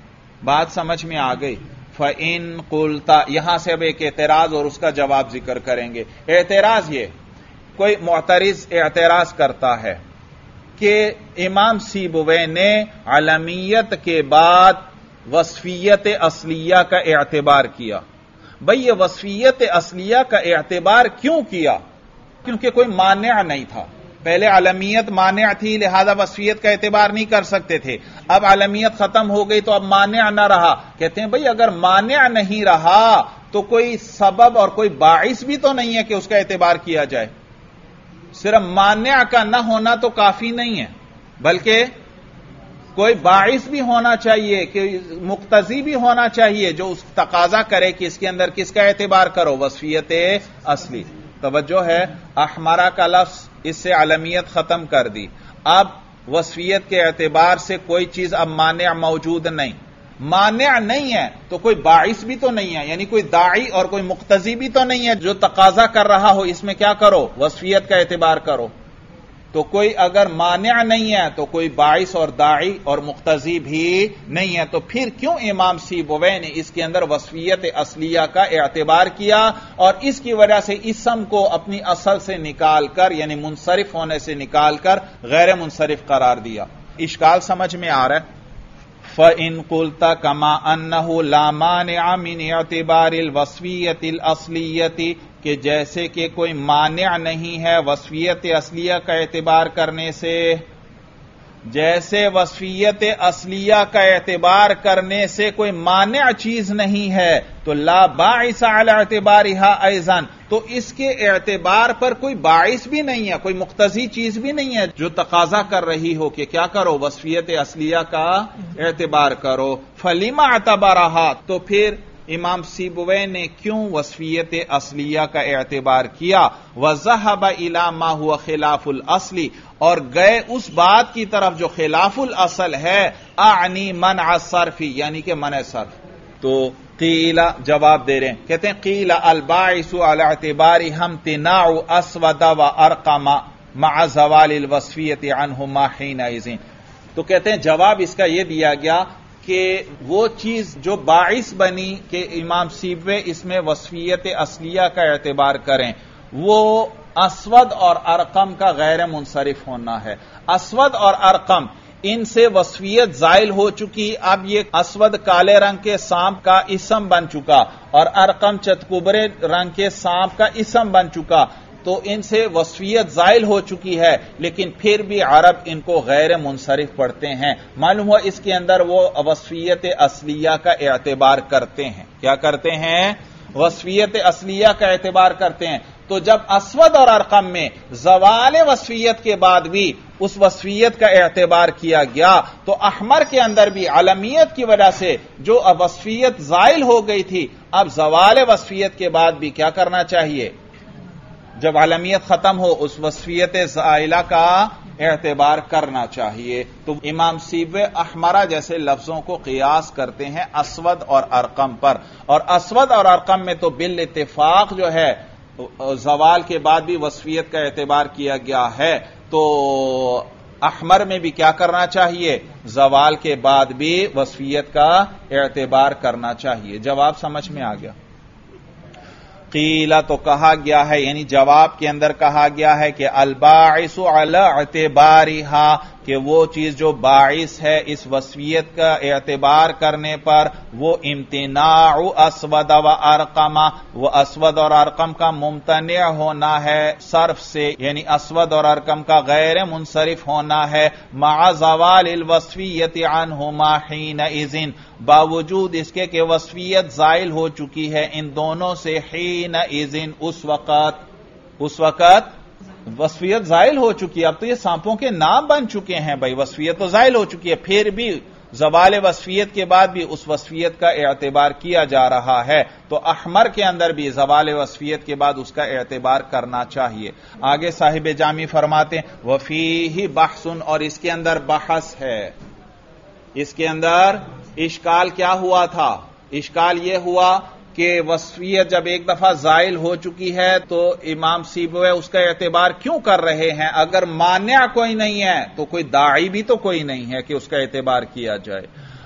بات سمجھ میں آ گئی؟ فَإِن قُلْتَ، یہاں سے اب ایک اعتراض اور اس کا جواب ذکر کریں گے۔ اعتراض یہ، کوئی معترض اعتراض کرتا ہے کہ امام سیبویہ نے علمیت کے بعد وصفیت اصلیہ کا اعتبار کیا۔ بھئی یہ وصفیت اصلیہ کا اعتبار کیوں کیا؟ کیونکہ کوئی مانع نہیں تھا۔ پہلے علمیت مانع تھی، لہذا وصفیت کا اعتبار نہیں کر سکتے تھے۔ اب علمیت ختم ہو گئی تو اب مانع نہ رہا۔ کہتے ہیں بھئی اگر مانع نہیں رہا تو کوئی سبب اور کوئی باعث بھی تو نہیں ہے کہ اس کا اعتبار کیا جائے۔ صرف مانع کا نہ ہونا تو کافی نہیں ہے، بلکہ کوئی باعث بھی ہونا چاہیے، کہ مقتضی بھی ہونا چاہیے جو اس تقاضا کرے کہ اس کے اندر کس کا اعتبار کرو، وصفیت اصلی۔ توجہ ہے، احمرہ کا لفظ اس سے علمیت ختم کر دی۔ اب وصفیت کے اعتبار سے کوئی چیز اب مانع موجود نہیں۔ مانع نہیں ہے تو کوئی باعث بھی تو نہیں ہے، یعنی کوئی داعی اور کوئی مقتضی بھی تو نہیں ہے جو تقاضا کر رہا ہو اس میں کیا کرو، وصفیت کا اعتبار کرو۔ تو کوئی اگر مانع نہیں ہے تو کوئی باعث اور داعی اور مقتضی بھی نہیں ہے، تو پھر کیوں امام سیبویہ نے اس کے اندر وصفیت اصلیہ کا اعتبار کیا اور اس کی وجہ سے اسم کو اپنی اصل سے نکال کر، یعنی منصرف ہونے سے نکال کر غیر منصرف قرار دیا؟ اشکال سمجھ میں آ رہا ہے؟ فَإِن قُلْتَ كَمَا أَنَّهُ لَا مَانِعَ مِنْ اعْتِبَارِ الْوَصْفِيَّةِ الْأَصْلِيَّةِ، کہ جیسے کہ کوئی مانع نہیں ہے وصفیت اصلیہ کا اعتبار کرنے سے، جیسے وصفیت اصلیہ کا اعتبار کرنے سے کوئی مانع چیز نہیں ہے، تو لا باعث علی اعتبارها ایضا، تو اس کے اعتبار پر کوئی باعث بھی نہیں ہے، کوئی مقتضی چیز بھی نہیں ہے جو تقاضا کر رہی ہو کہ کیا کرو، وصفیت اصلیہ کا اعتبار کرو۔ فلما اعتبرها، تو پھر امام سیبویہ نے کیوں وصفیت اصلیہ کا اعتبار کیا؟ وذهب الى ما هو خلاف الاصل، اور گئے اس بات کی طرف جو خلاف الاصل ہے، اعنی منع الصرف، یعنی کہ منع صرف۔ تو قیل جواب دے رہے ہیں، کہتے ہیں قیل الباعث على اعتبارها امتناع اسود وارقم مع زوال الوصفیت عنهما حينئذ۔ تو کہتے ہیں جواب اس کا یہ دیا گیا کہ وہ چیز جو باعث بنی کہ امام سیبویہ اس میں وصفیت اصلیہ کا اعتبار کریں، وہ اسود اور ارقم کا غیر منصرف ہونا ہے۔ اسود اور ارقم، ان سے وصفیت زائل ہو چکی، اب یہ اسود کالے رنگ کے سانپ کا اسم بن چکا اور ارقم چتکبرے رنگ کے سانپ کا اسم بن چکا، تو ان سے وصفیت زائل ہو چکی ہے، لیکن پھر بھی عرب ان کو غیر منصرف پڑھتے ہیں۔ معلوم ہوا اس کے اندر وہ وصفیت اصلیہ کا اعتبار کرتے ہیں۔ کیا کرتے ہیں؟ وصفیت اصلیہ کا اعتبار کرتے ہیں۔ تو جب اسود اور ارقم میں زوال وصفیت کے بعد بھی اس وصفیت کا اعتبار کیا گیا، تو احمر کے اندر بھی علمیت کی وجہ سے جو وصفیت زائل ہو گئی تھی، اب زوال وصفیت کے بعد بھی کیا کرنا چاہیے؟ جب علمیت ختم ہو اس وصفیت زائلہ کا اعتبار کرنا چاہیے۔ تو امام سیبویہ احمرہ جیسے لفظوں کو قیاس کرتے ہیں اسود اور ارقم پر، اور اسود اور ارقم میں تو بالاتفاق جو ہے زوال کے بعد بھی وصفیت کا اعتبار کیا گیا ہے، تو احمر میں بھی کیا کرنا چاہیے؟ زوال کے بعد بھی وصفیت کا اعتبار کرنا چاہیے۔ جواب سمجھ میں آ گیا؟ قیل تو کہا گیا ہے، یعنی جواب کے اندر کہا گیا ہے کہ الباعث علی اعتبارها، کہ وہ چیز جو باعث ہے اس وصفیت کا اعتبار کرنے پر، وہ امتناع اسود و ارقم، وہ اسود اور ارقم کا ممتنع ہونا ہے صرف سے، یعنی اسود اور ارقم کا غیر منصرف ہونا ہے، مع زوال الوصفیت عنہما حینئذ، باوجود اس کے کہ وصفیت زائل ہو چکی ہے ان دونوں سے، حینئذ اس وقت وصفیت زائل ہو چکی ہے۔ اب تو یہ سانپوں کے نام بن چکے ہیں بھائی، وصفیت تو زائل ہو چکی ہے، پھر بھی زوال وصفیت کے بعد بھی اس وصفیت کا اعتبار کیا جا رہا ہے، تو احمر کے اندر بھی زوال وصفیت کے بعد اس کا اعتبار کرنا چاہیے۔ آگے صاحب جامی فرماتے ہیں وفیہ بحث، اور اس کے اندر بحث ہے۔ اس کے اندر اشکال کیا ہوا تھا؟ اشکال یہ ہوا کہ وصفیت جب ایک دفعہ زائل ہو چکی ہے تو امام سیبویہ اس کا اعتبار کیوں کر رہے ہیں؟ اگر مانع کوئی نہیں ہے تو کوئی داعی بھی تو کوئی نہیں ہے کہ اس کا اعتبار کیا جائے۔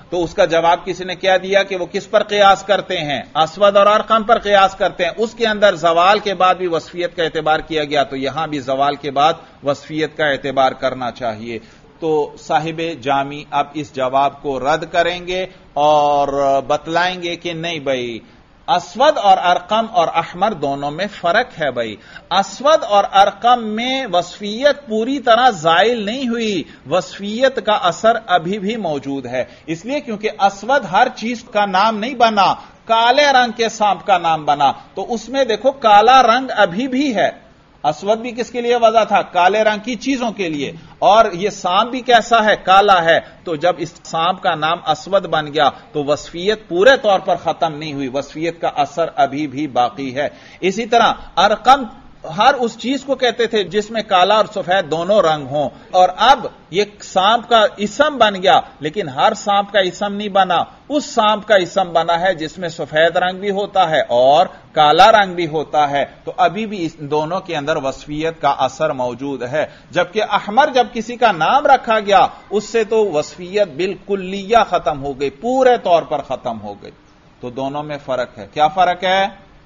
تو اس کا جواب کسی نے کیا دیا کہ وہ کس پر قیاس کرتے ہیں؟ اسود اور ارقم پر قیاس کرتے ہیں. اس کے اندر زوال کے بعد بھی وصفیت کا اعتبار کیا گیا، تو یہاں بھی زوال کے بعد وصفیت کا اعتبار کرنا چاہیے. تو صاحب جامی اب اس جواب کو رد کریں گے اور بتلائیں گے کہ نہیں بھائی، اسود اور ارقم اور احمر دونوں میں فرق ہے بھائی. اسود اور ارقم میں وصفیت پوری طرح زائل نہیں ہوئی، وصفیت کا اثر ابھی بھی موجود ہے. اس لیے کیونکہ اسود ہر چیز کا نام نہیں بنا، کالے رنگ کے سانپ کا نام بنا، تو اس میں دیکھو کالا رنگ ابھی بھی ہے. اسود بھی کس کے لیے وضع تھا؟ کالے رنگ کی چیزوں کے لیے. اور یہ سانپ بھی کیسا ہے؟ کالا ہے. تو جب اس سانپ کا نام اسود بن گیا تو وصفیت پورے طور پر ختم نہیں ہوئی، وصفیت کا اثر ابھی بھی باقی ہے. اسی طرح ارقم ہر اس چیز کو کہتے تھے جس میں کالا اور سفید دونوں رنگ ہوں، اور اب یہ سانپ کا اسم بن گیا، لیکن ہر سانپ کا اسم نہیں بنا، اس سانپ کا اسم بنا ہے جس میں سفید رنگ بھی ہوتا ہے اور کالا رنگ بھی ہوتا ہے. تو ابھی بھی اس دونوں کے اندر وصفیت کا اثر موجود ہے. جبکہ احمر جب کسی کا نام رکھا گیا اس سے تو وصفیت بالکلیہ ختم ہو گئی، پورے طور پر ختم ہو گئی. تو دونوں میں فرق ہے. کیا فرق ہے؟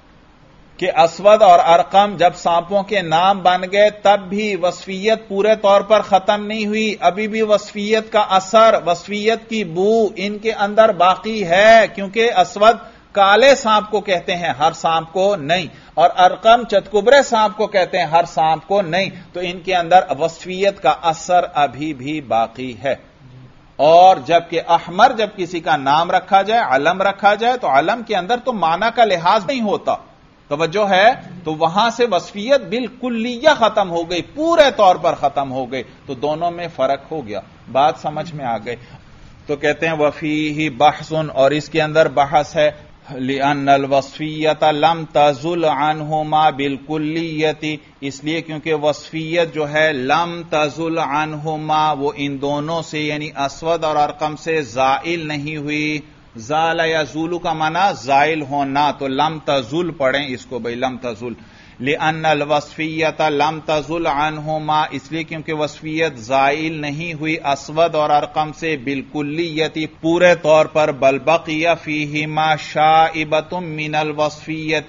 کہ اسود اور ارقم جب سانپوں کے نام بن گئے تب بھی وصفیت پورے طور پر ختم نہیں ہوئی، ابھی بھی وصفیت کا اثر، وصفیت کی بو ان کے اندر باقی ہے. کیونکہ اسود کالے سانپ کو کہتے ہیں، ہر سانپ کو نہیں، اور ارقم چتکبرے سانپ کو کہتے ہیں، ہر سانپ کو نہیں. تو ان کے اندر وصفیت کا اثر ابھی بھی باقی ہے. اور جبکہ احمر جب کسی کا نام رکھا جائے، علم رکھا جائے، تو علم کے اندر تو معنی کا لحاظ نہیں ہوتا، توجہ ہے، تو وہاں سے وصفیت بالکلیہ ختم ہو گئی، پورے طور پر ختم ہو گئی. تو دونوں میں فرق ہو گیا. بات سمجھ میں آ گئی. تو کہتے ہیں وفیہ بحث، اور اس کے اندر بحث ہے، لأن الوصفیت لم تزل عنہما بالکلیت، اس لیے کیونکہ وصفیت جو ہے لم تزل عنہما، وہ ان دونوں سے یعنی اسود اور ارقم سے زائل نہیں ہوئی. زال یزول کا معنی زائل ہونا، تو لم تزل پڑھیں اس کو بھائی، لم تزل. لأن الوصفیت لم تزل عنہما، اس لیے کیونکہ وصفیت زائل نہیں ہوئی اسود اور ارقم سے بالکلیت پورے طور پر. بل بقی فیہما شائبۃ من الوصفیت،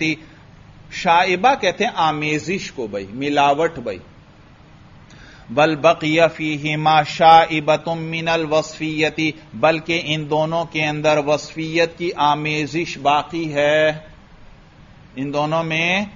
شائبہ کہتے ہیں آمیزش کو بھائی، ملاوٹ بھائی. بل بقی فیہما شائبۃ من الوصفیت، بلکہ ان دونوں کے اندر وصفیت کی آمیزش باقی ہے. ان دونوں میں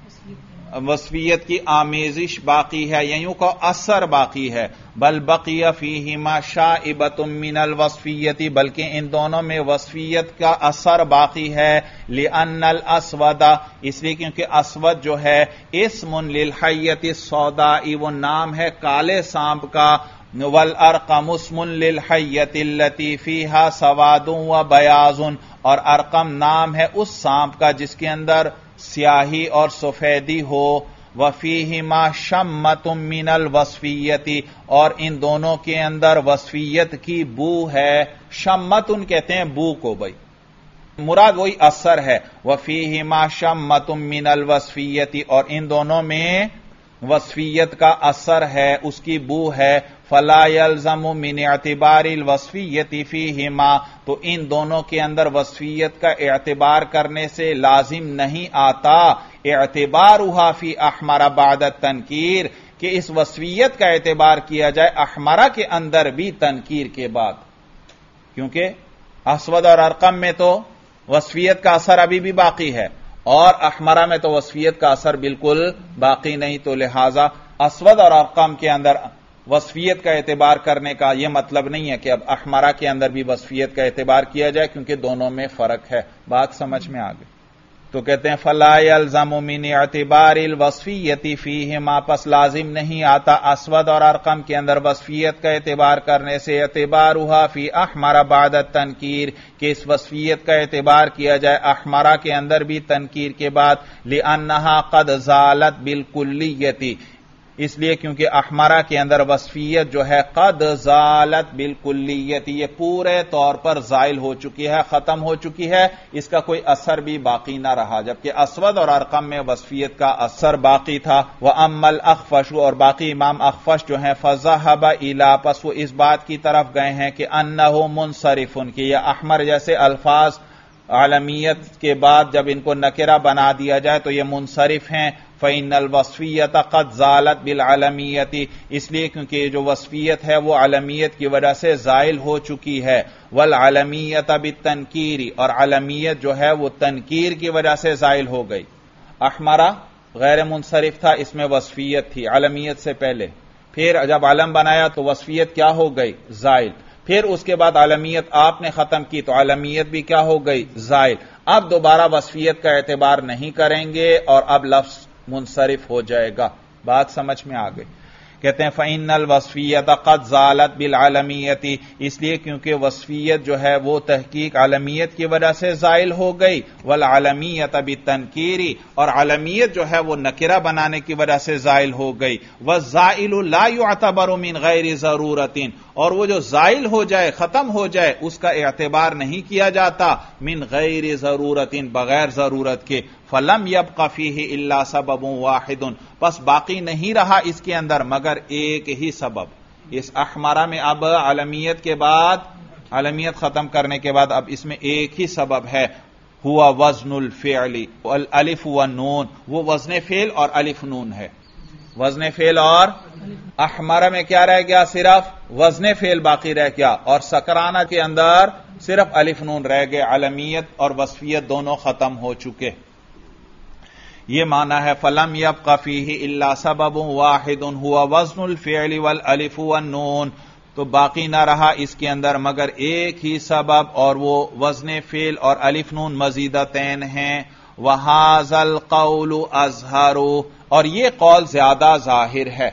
وصفیت کی آمیزش باقی ہے، یعنی یوں کہ اثر باقی ہے. بل بقی فیہما شائبۃ من الوصفیت، بلکہ ان دونوں میں وصفیت کا اثر باقی ہے. لأن الاسود، اس لیے کیونکہ اسود جو ہے اسم للحیۃ السوداء، وہ نام ہے کالے سانپ کا. والارقم اسم للحیۃ التی فیہا سواد و بیاض، اور ارقم نام ہے اس سانپ کا جس کے اندر سیاہی اور سفیدی ہو. وفیہما شمۃ من الوصفیت، اور ان دونوں کے اندر وصفیت کی بو ہے. شمت کہتے ہیں بو کو بھائی، مراد وہی اثر ہے. وفیہما شمۃ من الوصفیت، اور ان دونوں میں وصفیت کا اثر ہے، اس کی بو ہے. فلا يلزم من اعتبار الوصفیت فیہما، تو ان دونوں کے اندر وصفیت کا اعتبار کرنے سے لازم نہیں آتا اعتبارها فی احمر بعد التنکیر، کہ اس وصفیت کا اعتبار کیا جائے احمرہ کے اندر بھی تنکیر کے بعد. کیونکہ اسود اور ارقم میں تو وصفیت کا اثر ابھی بھی باقی ہے، اور احمرہ میں تو وصفیت کا اثر بالکل باقی نہیں. تو لہذا اسود اور ارقم کے اندر وصفیت کا اعتبار کرنے کا یہ مطلب نہیں ہے کہ اب احمرہ کے اندر بھی وصفیت کا اعتبار کیا جائے، کیونکہ دونوں میں فرق ہے. بات سمجھ میں آ گئی. تو کہتے ہیں فلا يلزم من اعتبار الوصفیت فیہما، پس لازم نہیں آتا اسود اور ارقم کے اندر وصفیت کا اعتبار کرنے سے اعتبارها فی احمر بعد التنکیر، کہ اس وصفیت کا اعتبار کیا جائے احمرہ کے اندر بھی تنکیر کے بعد. لأنها قد زالت بالکلیت، اس لیے کیونکہ احمرہ کے اندر وصفیت جو ہے قد زالت بالکلیت، یہ پورے طور پر زائل ہو چکی ہے، ختم ہو چکی ہے، اس کا کوئی اثر بھی باقی نہ رہا، جبکہ اسود اور ارقم میں وصفیت کا اثر باقی تھا۔ وَأَمَّا الْأَخْفَشُ، اور باقی امام اخفش جو ہیں فَذَهَبَ إِلَىٰ، پس وہ اس بات کی طرف گئے ہیں کہ أَنَّهُ مُنصَرِفٌ، کہ یہ احمر جیسے الفاظ عالمیت کے بعد جب ان کو نکرہ بنا دیا جائے تو یہ منصرف ہیں۔ فَإِنَّ الْوَصْفِيَّةَ قَدْ زَالَتْ بِالْعَلَمِيَّةِ، اس لیے کیونکہ جو وصفیت ہے وہ علمیت کی وجہ سے زائل ہو چکی ہے۔ وَالْعَلَمِيَّةَ بِالتَّنْكِيرِ، اور علمیت جو ہے وہ تنکیر کی وجہ سے زائل ہو گئی۔ احمرہ غیر منصرف تھا، اس میں وصفیت تھی علمیت سے پہلے، پھر جب علم بنایا تو وصفیت کیا ہو گئی؟ زائل، پھر اس کے بعد علمیت آپ نے ختم کی تو علمیت بھی کیا ہو گئی؟ زائل۔ اب دوبارہ وصفیت کا اعتبار نہیں کریں گے اور اب لفظ منصرف ہو جائے گا۔ بات سمجھ میں آ گئی؟ کہتے ہیں فَإِنَّ الْوَصْفِيَّةَ قَدْ زَالَتْ بِالْعَلَمِيَّةِ، اس لیے کیونکہ وصفیت جو ہے وہ تحقیق علمیت کی وجہ سے زائل ہو گئی۔ وَالْعَلَمِيَّةَ بِالتَّنْكِيرِ، اور علمیت جو ہے وہ نکرہ بنانے کی وجہ سے زائل ہو گئی۔ وَالزَّائِلُ لَا يُعْتَبَرُ مِنْ غَيْرِ ضَرُورَةٍ، اور وہ جو زائل ہو جائے، ختم ہو جائے، اس کا اعتبار نہیں کیا جاتا من غیر ضرورت، بغیر ضرورت کے۔ فَلَمْ يَبْقَ فِيهِ إِلَّا سَبَبٌ وَاحِدٌ، پس باقی نہیں رہا اس کے اندر مگر ایک ہی سبب۔ اس احمرہ میں اب علمیت کے بعد، علمیت ختم کرنے کے بعد اب اس میں ایک ہی سبب ہے، ہوا وزن الفعل الالف والنون، وہ وزن فعل اور الف نون ہے۔ وزن فعل اور احمرہ میں کیا رہ گیا؟ صرف وزن فعل باقی رہ گیا، اور سکرانہ کے اندر صرف الف نون رہ گئے، علمیت اور وصفیت دونوں ختم ہو چکے۔ یہ معنی ہے فَلَمْ يَبْقَ فِيهِ إِلَّا سَبَبٌ وَاحِدٌ هُوَ وَزْنُ الْفِعْلِ وَالْأَلِفُ وَالنُّونُ، تو باقی نہ رہا اس کے اندر مگر ایک ہی سبب، اور وہ وزن فعل اور الف نون مزیدتین ہیں۔ وَهَذَا الْقَوْلُ أَظْهَرُ، اور یہ قول زیادہ ظاہر ہے،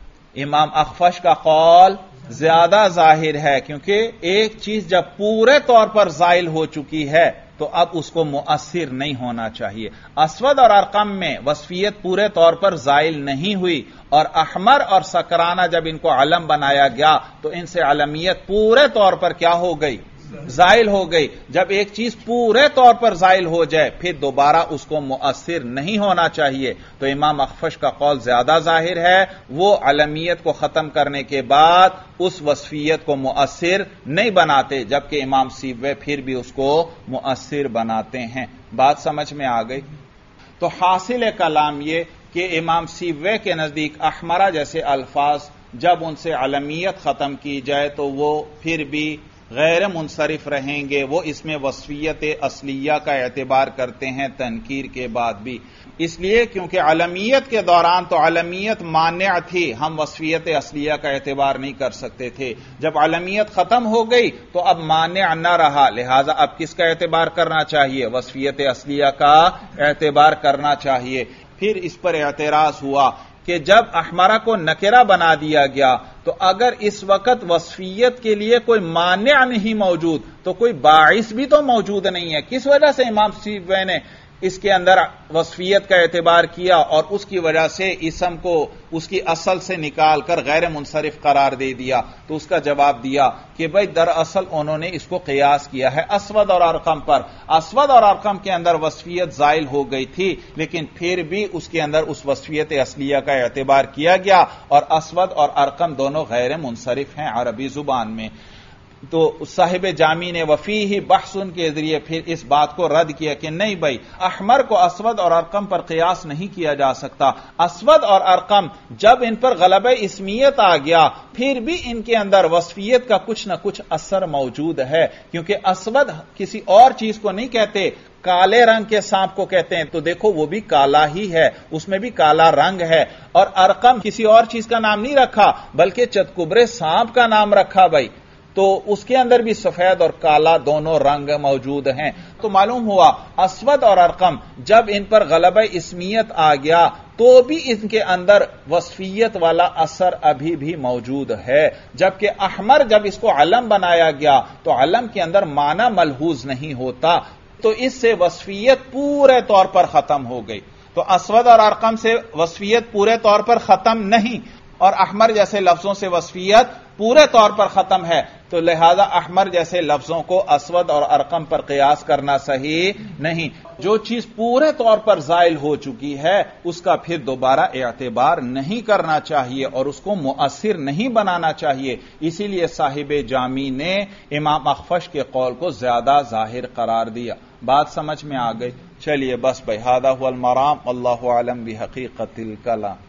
امام اخفش کا قول زیادہ ظاہر ہے، کیونکہ ایک چیز جب پورے طور پر زائل ہو چکی ہے تو اب اس کو مؤثر نہیں ہونا چاہیے۔ اسود اور ارقم میں وصفیت پورے طور پر زائل نہیں ہوئی، اور احمر اور سکرانہ جب ان کو علم بنایا گیا تو ان سے علمیت پورے طور پر کیا ہو گئی؟ زائل ہو گئی۔ جب ایک چیز پورے طور پر زائل ہو جائے پھر دوبارہ اس کو مؤثر نہیں ہونا چاہیے، تو امام اخفش کا قول زیادہ ظاہر ہے، وہ علمیت کو ختم کرنے کے بعد اس وصفیت کو مؤثر نہیں بناتے، جبکہ امام سیبوی پھر بھی اس کو مؤثر بناتے ہیں۔ بات سمجھ میں آ گئی؟ تو حاصل کلام یہ کہ امام سیبوی کے نزدیک احمرہ جیسے الفاظ جب ان سے علمیت ختم کی جائے تو وہ پھر بھی غیر منصرف رہیں گے، وہ اس میں وصفیت اصلیہ کا اعتبار کرتے ہیں تنکیر کے بعد بھی، اس لیے کیونکہ علمیت کے دوران تو علمیت مانع تھی، ہم وصفیت اصلیہ کا اعتبار نہیں کر سکتے تھے۔ جب علمیت ختم ہو گئی تو اب مانع نہ رہا، لہذا اب کس کا اعتبار کرنا چاہیے؟ وصفیت اصلیہ کا اعتبار کرنا چاہیے۔ پھر اس پر اعتراض ہوا کہ جب احمرہ کو نکرہ بنا دیا گیا تو اگر اس وقت وصفیت کے لیے کوئی مانع نہیں موجود تو کوئی باعث بھی تو موجود نہیں ہے، کس وجہ سے امام سیبوی نے اس کے اندر وصفیت کا اعتبار کیا اور اس کی وجہ سے اسم کو اس کی اصل سے نکال کر غیر منصرف قرار دے دیا؟ تو اس کا جواب دیا کہ بھئی دراصل انہوں نے اس کو قیاس کیا ہے اسود اور ارقم پر۔ اسود اور ارقم کے اندر وصفیت زائل ہو گئی تھی، لیکن پھر بھی اس کے اندر اس وصفیت اصلیہ کا اعتبار کیا گیا، اور اسود اور ارقم دونوں غیر منصرف ہیں عربی زبان میں۔ تو صاحب جامی نے وفیہ بحثن کے ذریعے پھر اس بات کو رد کیا کہ نہیں بھائی، احمر کو اسود اور ارقم پر قیاس نہیں کیا جا سکتا۔ اسود اور ارقم جب ان پر غلبہ اسمیت آ گیا پھر بھی ان کے اندر وصفیت کا کچھ نہ کچھ اثر موجود ہے، کیونکہ اسود کسی اور چیز کو نہیں کہتے، کالے رنگ کے سانپ کو کہتے ہیں، تو دیکھو وہ بھی کالا ہی ہے، اس میں بھی کالا رنگ ہے۔ اور ارقم کسی اور چیز کا نام نہیں رکھا بلکہ چتکبرے سانپ کا نام رکھا بھائی، تو اس کے اندر بھی سفید اور کالا دونوں رنگ موجود ہیں۔ تو معلوم ہوا اسود اور ارقم جب ان پر غلبہ اسمیت آ گیا تو بھی ان کے اندر وصفیت والا اثر ابھی بھی موجود ہے، جبکہ احمر جب اس کو علم بنایا گیا تو علم کے اندر معنی ملحوظ نہیں ہوتا، تو اس سے وصفیت پورے طور پر ختم ہو گئی۔ تو اسود اور ارقم سے وصفیت پورے طور پر ختم نہیں، اور احمر جیسے لفظوں سے وصفیت پورے طور پر ختم ہے، تو لہذا احمر جیسے لفظوں کو اسود اور ارقم پر قیاس کرنا صحیح نہیں۔ جو چیز پورے طور پر زائل ہو چکی ہے اس کا پھر دوبارہ اعتبار نہیں کرنا چاہیے اور اس کو مؤثر نہیں بنانا چاہیے، اسی لیے صاحب جامی نے امام اخفش کے قول کو زیادہ ظاہر قرار دیا۔ بات سمجھ میں آ گئی؟ چلیے بس بھائی، ھذا ھو المرام، اللہ اعلم بحقیقت الکلام۔